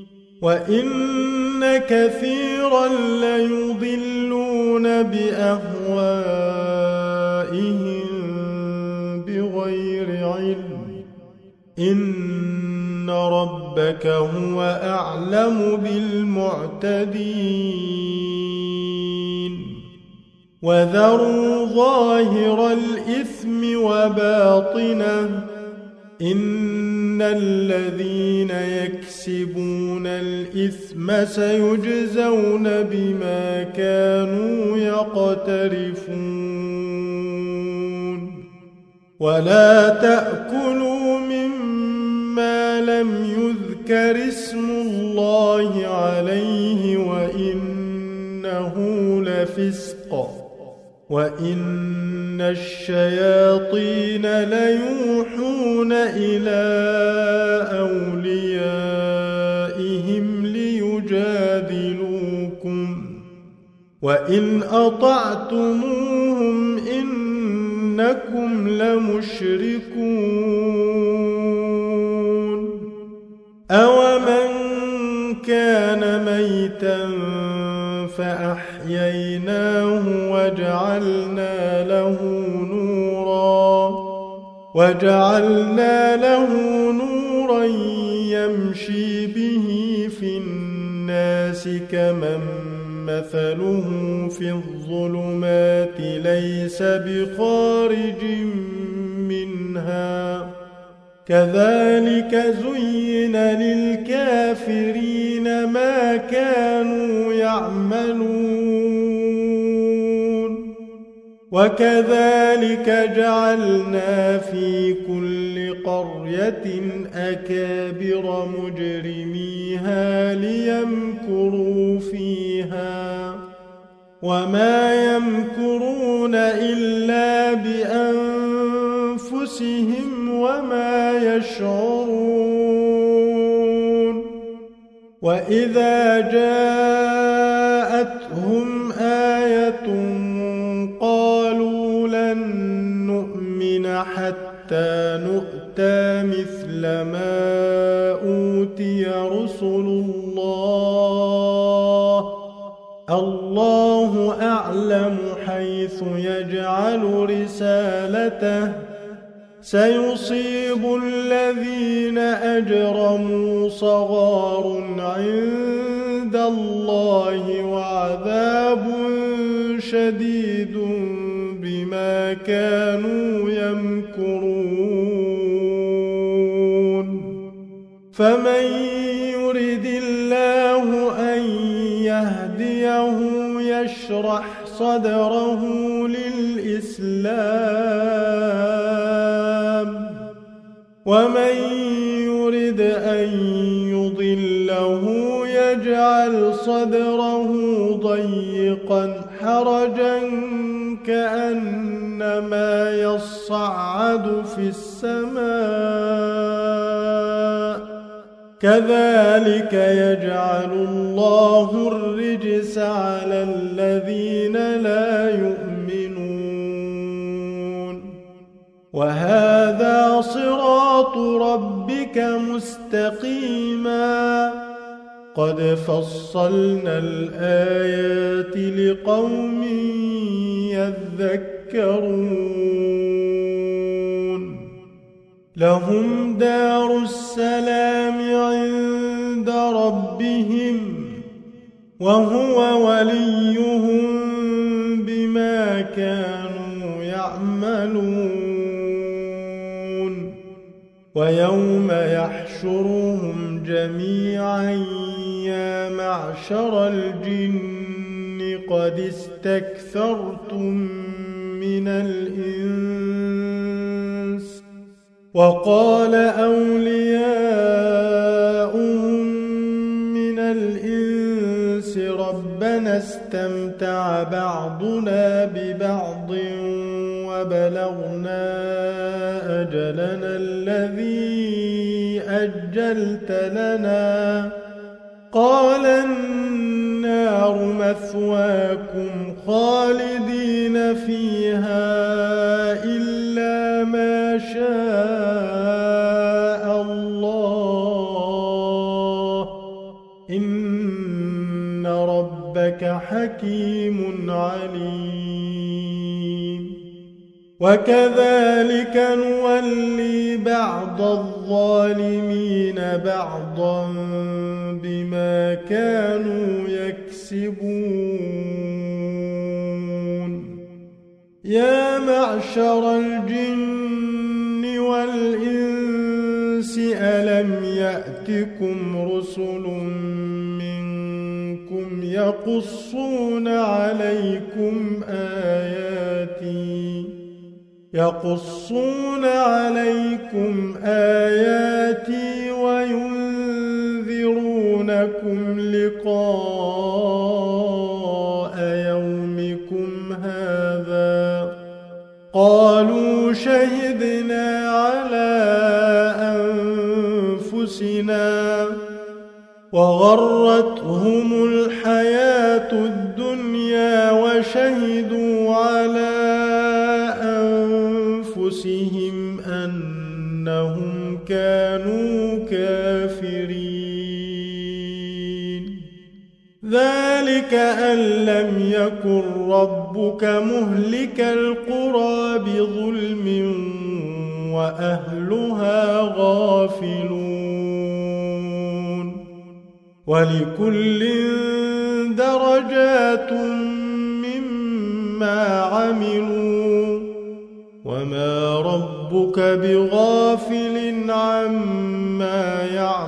وإن كثيرا ليضلون بأهوائهم بغير علم إن ربك هو أعلم بالمعتدين وذروا ظاهر الإثم وباطنه إن الذين يكسبون الإثم سيجزون بما كانوا يقترفون ولا تأكلوا مما لم يذكر اسم الله عليه وإنه لفسق وإن الشياطين ليوحون إلى أوليائهم ليجادلوكم وإن أطعتموهم إنكم لمشركون أومن كان ميتا فأحييناه وجعلنا له نورا وجعلنا له نورا يمشي به في الناس كمن مثله في الظلمات ليس بخارج منها كذلك زين للكافرين ما كانوا يعملون وكذلك جعلنا في كل قرية أكابر مجرميها ليمكروا فيها وما يمكرون إلا بأنفسهم وما يشعرون وإذا جاءتهم آية قالوا لن نؤمن حتى نؤتى مثل ما أوتي رسل الله الله أعلم حيث يجعل رسالته سيصيب الذين أجرموا صغار عند الله وعذاب عذاب شديد بما كانوا يمكرون فمن يرد الله أن يهديه يشرح صدره للإسلام ومن يرد أن يضله يجعل صدره ضيقا حرجا كأنما يصعد في السماء كذلك يجعل الله الرجس على الذين لا يؤمنون وهذا صراط ربك مستقيما قد فصلنا الآيات لقوم يذكرون لهم دار السلام عند ربهم وهو وليهم بما كانوا يعملون ويوم يحشرهم جميعا يا معشر الجن قد استكثرتم من الإنس وقال أولياؤهم من الإنس ربنا استمتع بعضنا ببعض وبلغنا أجلنا الذي أجلت لنا قال النار مثواكم خالدين فيها إلا ما شاء الله إن ربك حكيم عليم وكذلك نولي بعض الظالمين بعضا بما كانوا يكسبون يا معشر الجن والإنس ألم يأتكم رسل منكم يقصون عليكم آياتي يقصون عليكم آياتي وينذرونكم لقاء يومكم هذا قالوا شهدنا على أنفسنا وغرتهم الحياة الدنيا وشهدوا على أنفسهم أنهم كانوا كافرين ذلك أن لم يكن ربك مهلك القرى بظلم وأهلها غافلون ولكل درجات مما عملوا وما ربك بغافل عما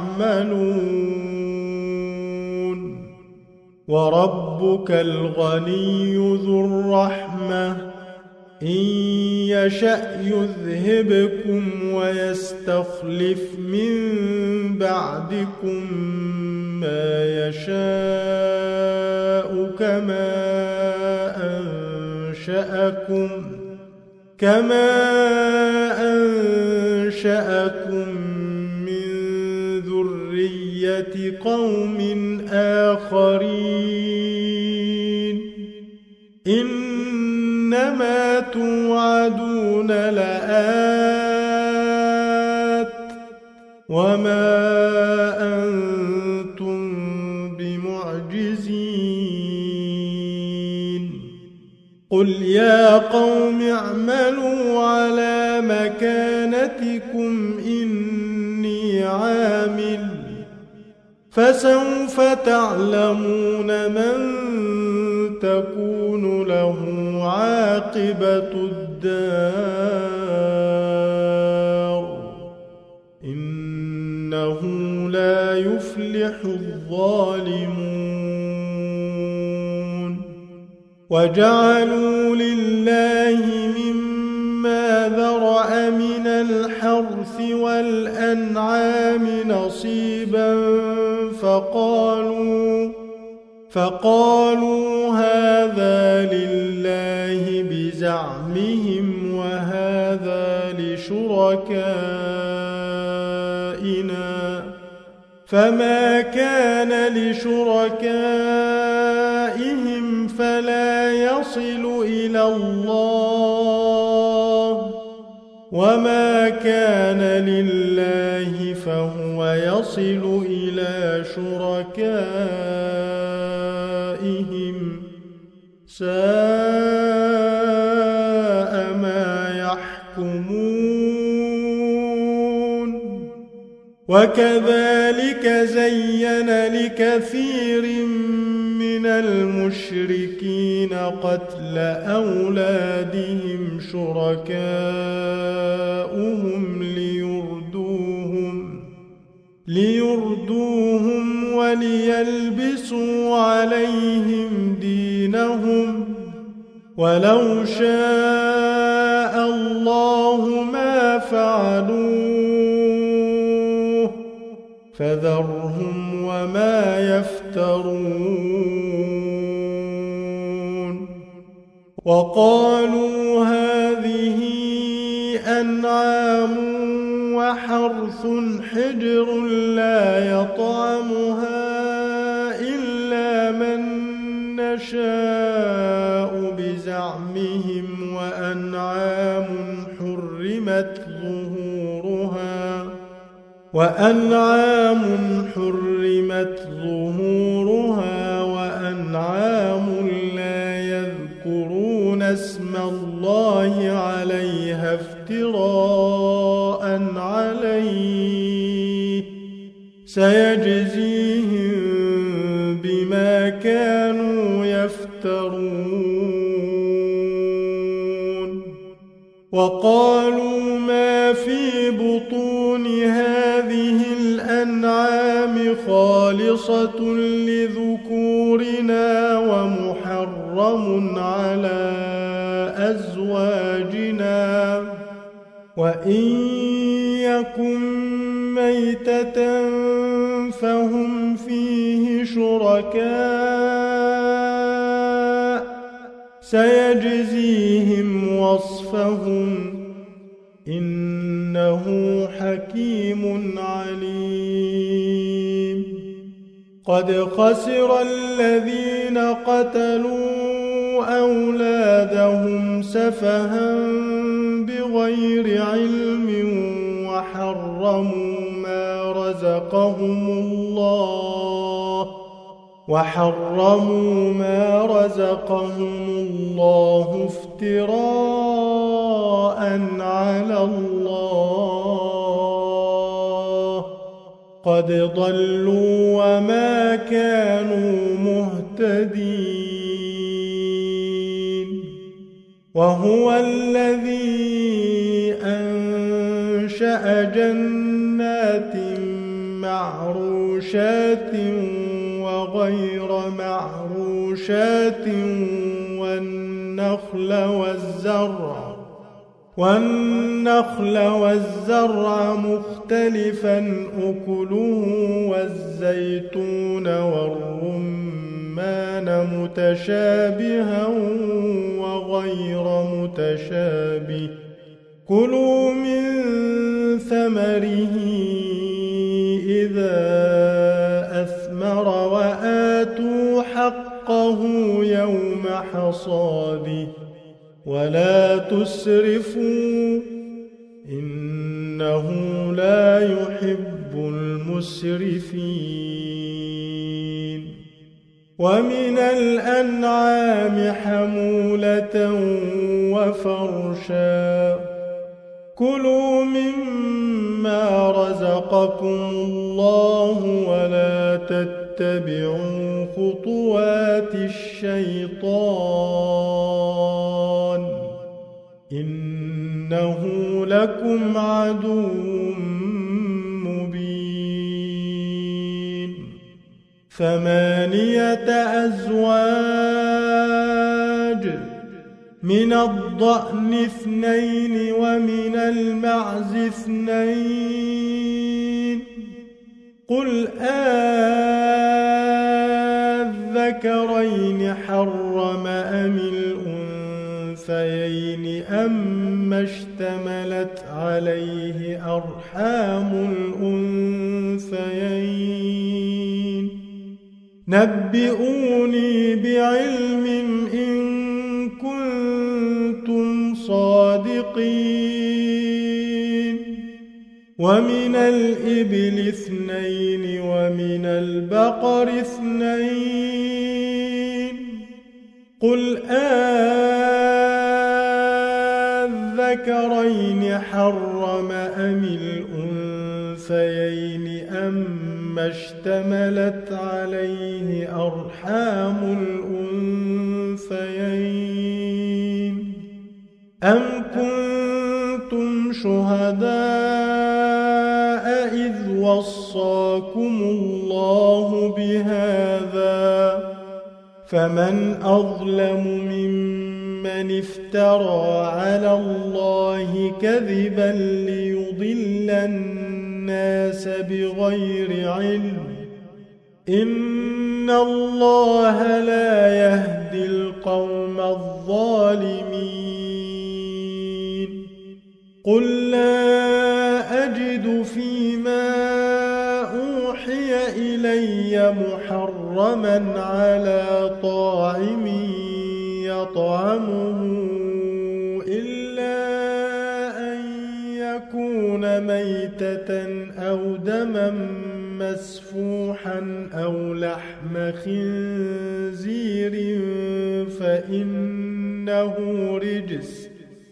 يعملون وربك الغني ذو الرحمة إن يشأ يذهبكم ويستخلف من بعدكم ما يشاء كما أنشأكم كما أنشأكم من ذرية قوم آخرين إنما توعدون لآت وما أنتم بمعجزين قل يا قوم اعملوا على مكانتكم إني عامل فسوف تعلمون من تكون له عاقبة الدار إنه لا يفلح الظالمون وجعلوا لله مما ذرأ من الحرث والأنعام نصيبا فقالوا فقالوا هذا لله بزعمهم وهذا لشركائنا فما كان لشركائهم فلا يصل إلى الله وما كان لله فهو يصل إلى شركائهم ساء ما يحكمون وكذلك زين لكثير من المشركين قتل أولادهم شركاؤهم ليردوهم ليردوهم وليلبسوا عليهم دينهم ولو شاء الله ما فعلوه فذرهم وما يفترون وقالوا هذه أنعام وحرث حجر لا يطعمها إلا من نشاء بزعمهم وأنعام حرمت ظهورها وأنعام حرمت ظهورها وأنعام لا يذكرون اسم الله عليها افتراء عليه سيجزيهم بما كانوا يفترون وقالوا ما في بطون هذه الأنعام خالصة لذكورنا ومحرم على أزواجنا وإن يكن ميتة فهم فيه شركاء سيجزيهم وصفهم إنه حكيم عليم قد خسر الذين قتلوا أولادهم سفها بغير علم وحرموا ما رزقهم الله وحرموا ما رزقهم الله افتراء على الله قد ضلوا وما كانوا مهتدين وهو الذي أنشأ جنات معروشات وغير معروشات والنخل والزرع والنخل والزرع مختلفا أكله والزيتون والرمان متشابها وغير متشابه كلوا من ثمره إذا أثمر وآتوا حقه يوم حصاده ولا تسرفوا إنه لا يحب المسرفين ومن الأنعام حمولة وفرشا كلوا مما رزقكم الله ولا تتبعوا تتبعوا خطوات الشيطان إنه لكم عدو مبين ثمانية أزواج من الضأن اثنين ومن المعز اثنين قل آذكرين حرم أم الأنثيين أما اشتملت عليه أرحام الأنثيين نبئوني بعلم إن كنتم صادقين ومن الإبل اثنين ومن البقر اثنين قل آذكرين حرم أم الأنثيين أما اشتملت عليه أرحام الأنثيين أم كنتم شهداء إذ وصاكم الله بهذا فمن أظلم ممن افترى على الله كذبا ليضل الناس بغير علم إن الله لا يهدي القوم الظالمين قل لا أجد فيما أوحي إلي محرما على طاعم يطعمه إلا أن يكون ميتة أو دما مسفوحا أو لحم خنزير فإنه رجس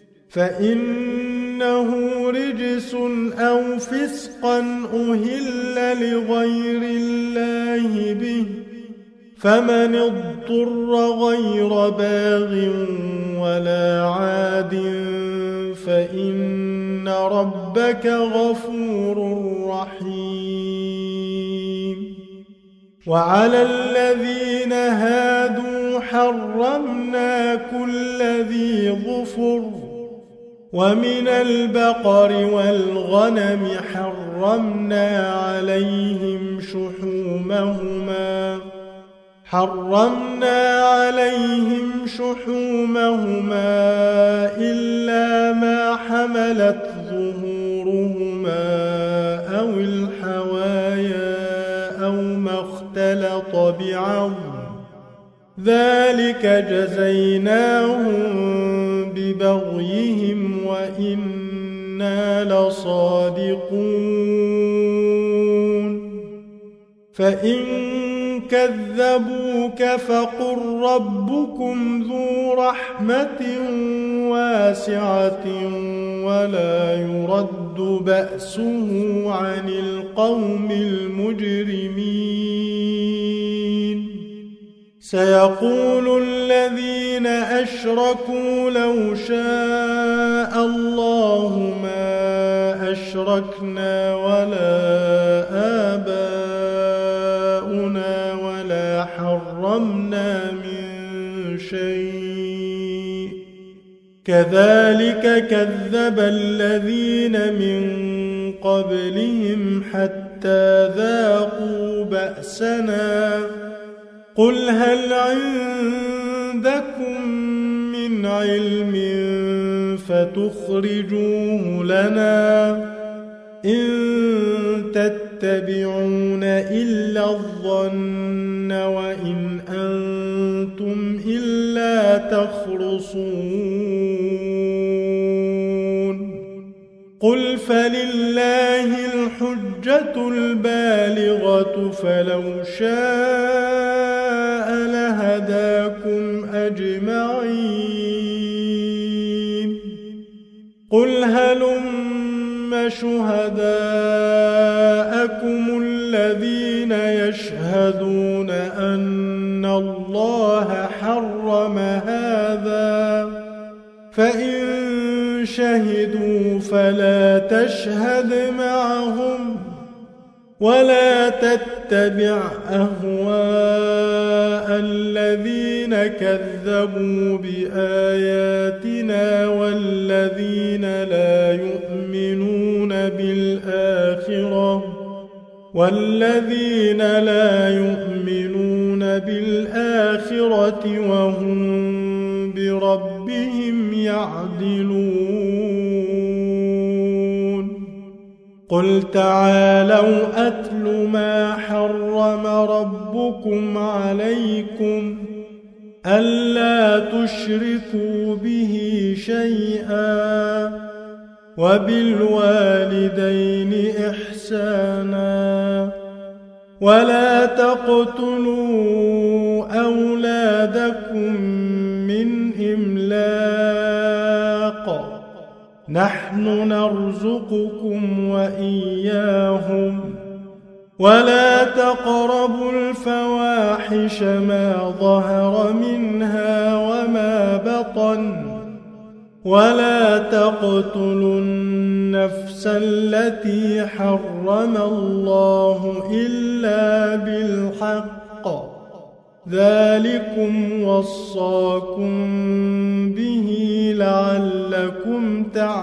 فإنه رجس أو فسقا أهل لغير الله به فمن اضطر غير باغ ولا عاد فإن ربك غفور رحيم وعلى الذين هادوا حرمنا كل ذي ظفر ومن البقر والغنم حرمنا عليهم شحومهما حرمنا عليهم شحومهما إلا ما حملت ظهورهما أو الحوايا أو ما اختلط بعظم ذلك جزيناهم ببغيهم وإنا لصادقون فإن كذبوك فقل ربكم ذو رحمة واسعة ولا يرد بأسه عن القوم المجرمين سيقول الذين أشركوا لو شاء الله ما أشركنا ولا آباؤنا ولا حرمنا من شيء كذلك كذب الذين من قبلهم حتى ذاقوا بأسنا قل هل عندكم من علم فتخرجوه لنا إن تتبعون إلا الظن وإن أنتم إلا تخرصون قل فلله الحجة البالغة فلو شاء لهداكم أجمعين قل هلم شهداءكم الذين يشهدون يشهدون أن الله حرم هذا فإن شهدوا فلا تشهد معهم ولا تتبع أهواء الذين كذبوا بآياتنا والذين لا يؤمنون بالآخرة والذين لا يؤمنون بالآخرة وهم بربهم يعدلون قل تعالوا أتل ما حرم ربكم عليكم ألا تشركوا به شيئا وبالوالدين إحسانا ولا تقتلوا أولادكم من إملاق نحن نرزقكم وإياهم ولا تقربوا الفواحش ما ظهر منها وما بطن ولا تقتلوا النفس التي حرم الله إلا بالحق ذلكم وصاكم به لعلكم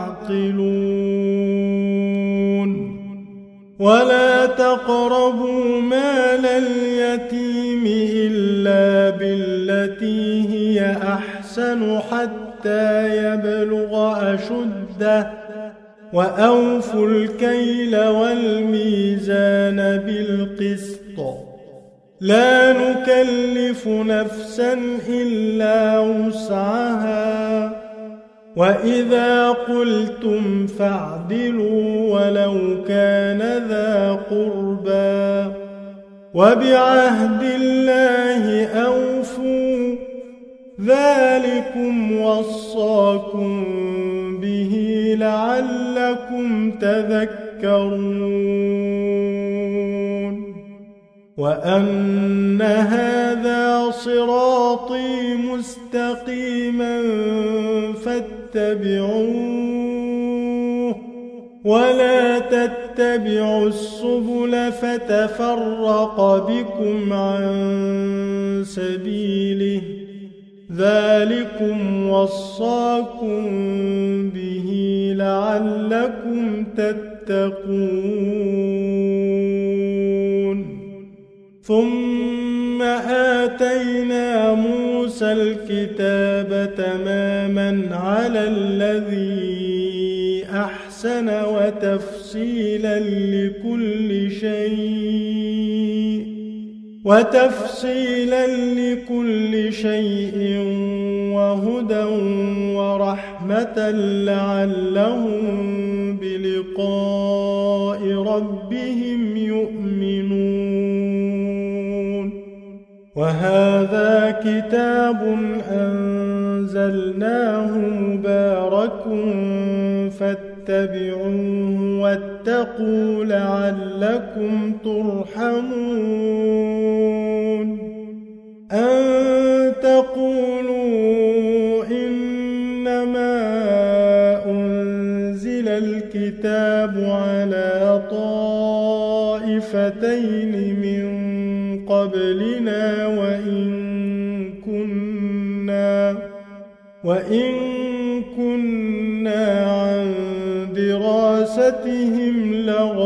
تعقلون ولا تقربوا مال اليتيم إلا بالتي هي أحسن حتى يبلغ أشده وأوفوا الكيل والميزان بالقسط لا نكلف نفسا إلا وسعها وإذا قلتم فاعدلوا ولو كان ذا قربى وبعهد الله أوفوا ذلكم وصاكم به لعلكم تذكرون وأن هذا صراطي مستقيما فاتبعوه ولا تتبعوا السبل فتفرق بكم عن سبيله ذلكم وصاكم به لعلكم تتقون ثم آتينا موسى الكتاب تماما على الذي أحسن وتفصيلا لكل شيء وتفصيلا لكل شيء وهدى ورحمة لعلهم بلقاء ربهم يؤمنون وهذا كتاب أنزلناه مبارك فاتبعوه واتقوا لعلكم ترحمون أن تقولوا إنما أنزل الكتاب على طائفتين من قبلنا وإن كنا وإن كنا عن دراستهم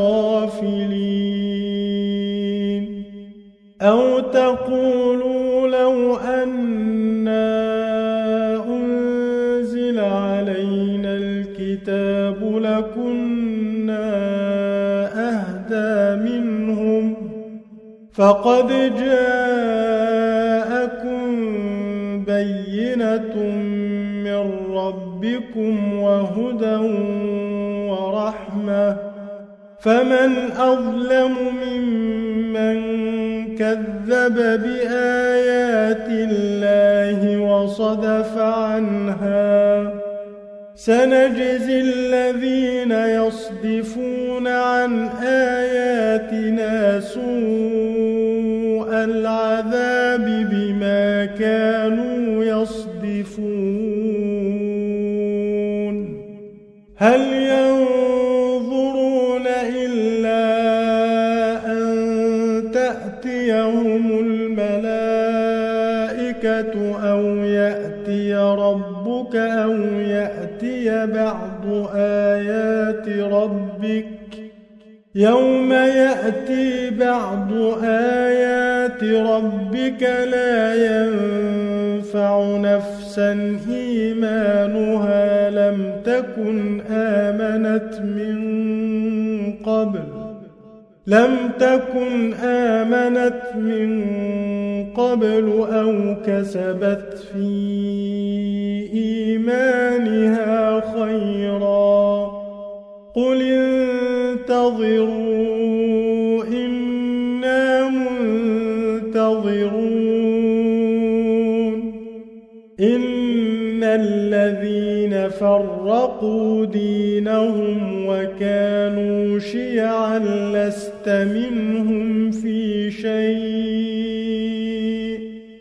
لغافلين أو تقولوا لو أنا أنزل علينا الكتاب لكنا أهدى منهم فقد جاءكم بينة من ربكم وهدى ورحمة فمن أظلم ممن كذب بآيات الله وصدف عنها سنجزي الذين يصدفون عن آياتنا سوء العذاب بما كانوا يصدفون هل ينظرون إلا أن تأتيهم الملائكة أو يأتي ربك أو يأتي بعض آيات ربك يوم يأتي بعض آيات ربك لا ينفع نفسا إيمانها لم تكن آمنت من قبل لم تكن آمنت من قبل أو كسبت في إيمانها خيرا قل انتظروا إنا منتظرون إن الذين فرقوا دينهم وكانوا شيعا لست منهم في شيء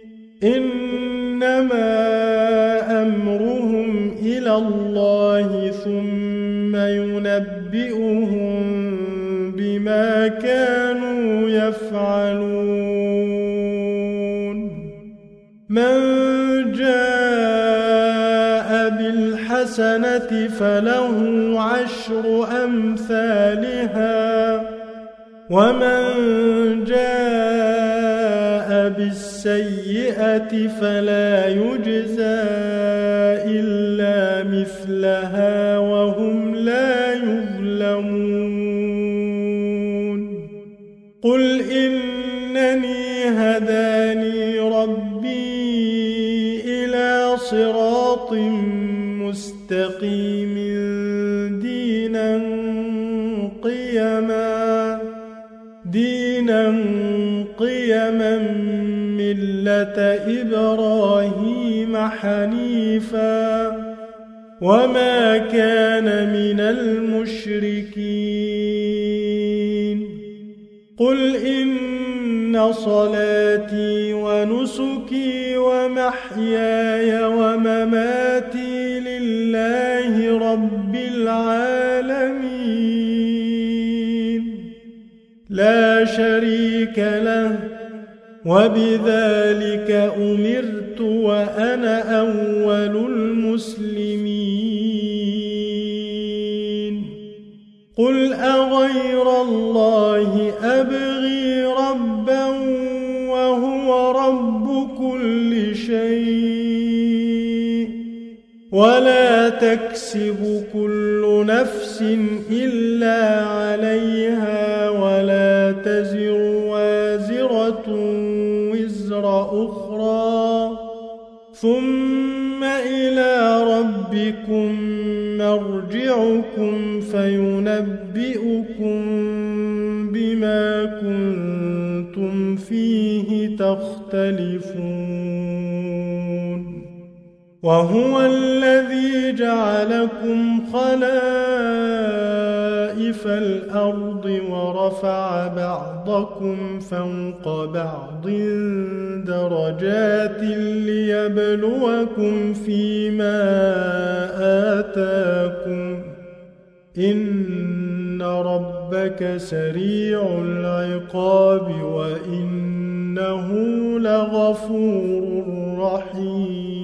إنما أمرهم إلى الله ثم ينبئهم بما كانوا يفعلون من جاء بالحسنة فله عشر أمثالها ومن جاء بالسيئة فلا يجزى إلا مثلها وهم لا يظلمون قل إنني هداني ربي إلى صراط مستقيم دينا قيما دينا قيما ملة إبراهيم حنيفا وما كان من المشركين قل إن صلاتي ونسكي ومحياي ومماتي لله رب العالمين لا شريك له وبذلك أمرت وأنا أول المسلمين قل أغير الله أبغي ربا وهو رب كل شيء ولا تكسب كل نفس إلا عليها ولا تزر وازرة وزر أخرى ثم إلى ربكم مرجعكم فينبئكم بما كنتم فيه تختلفون وهو الذي جعلكم خلائف الأرض ورفع بعضكم فوق بعض درجات ليبلوكم فيما آتاكم إن ربك سريع العقاب وإنه لغفور رحيم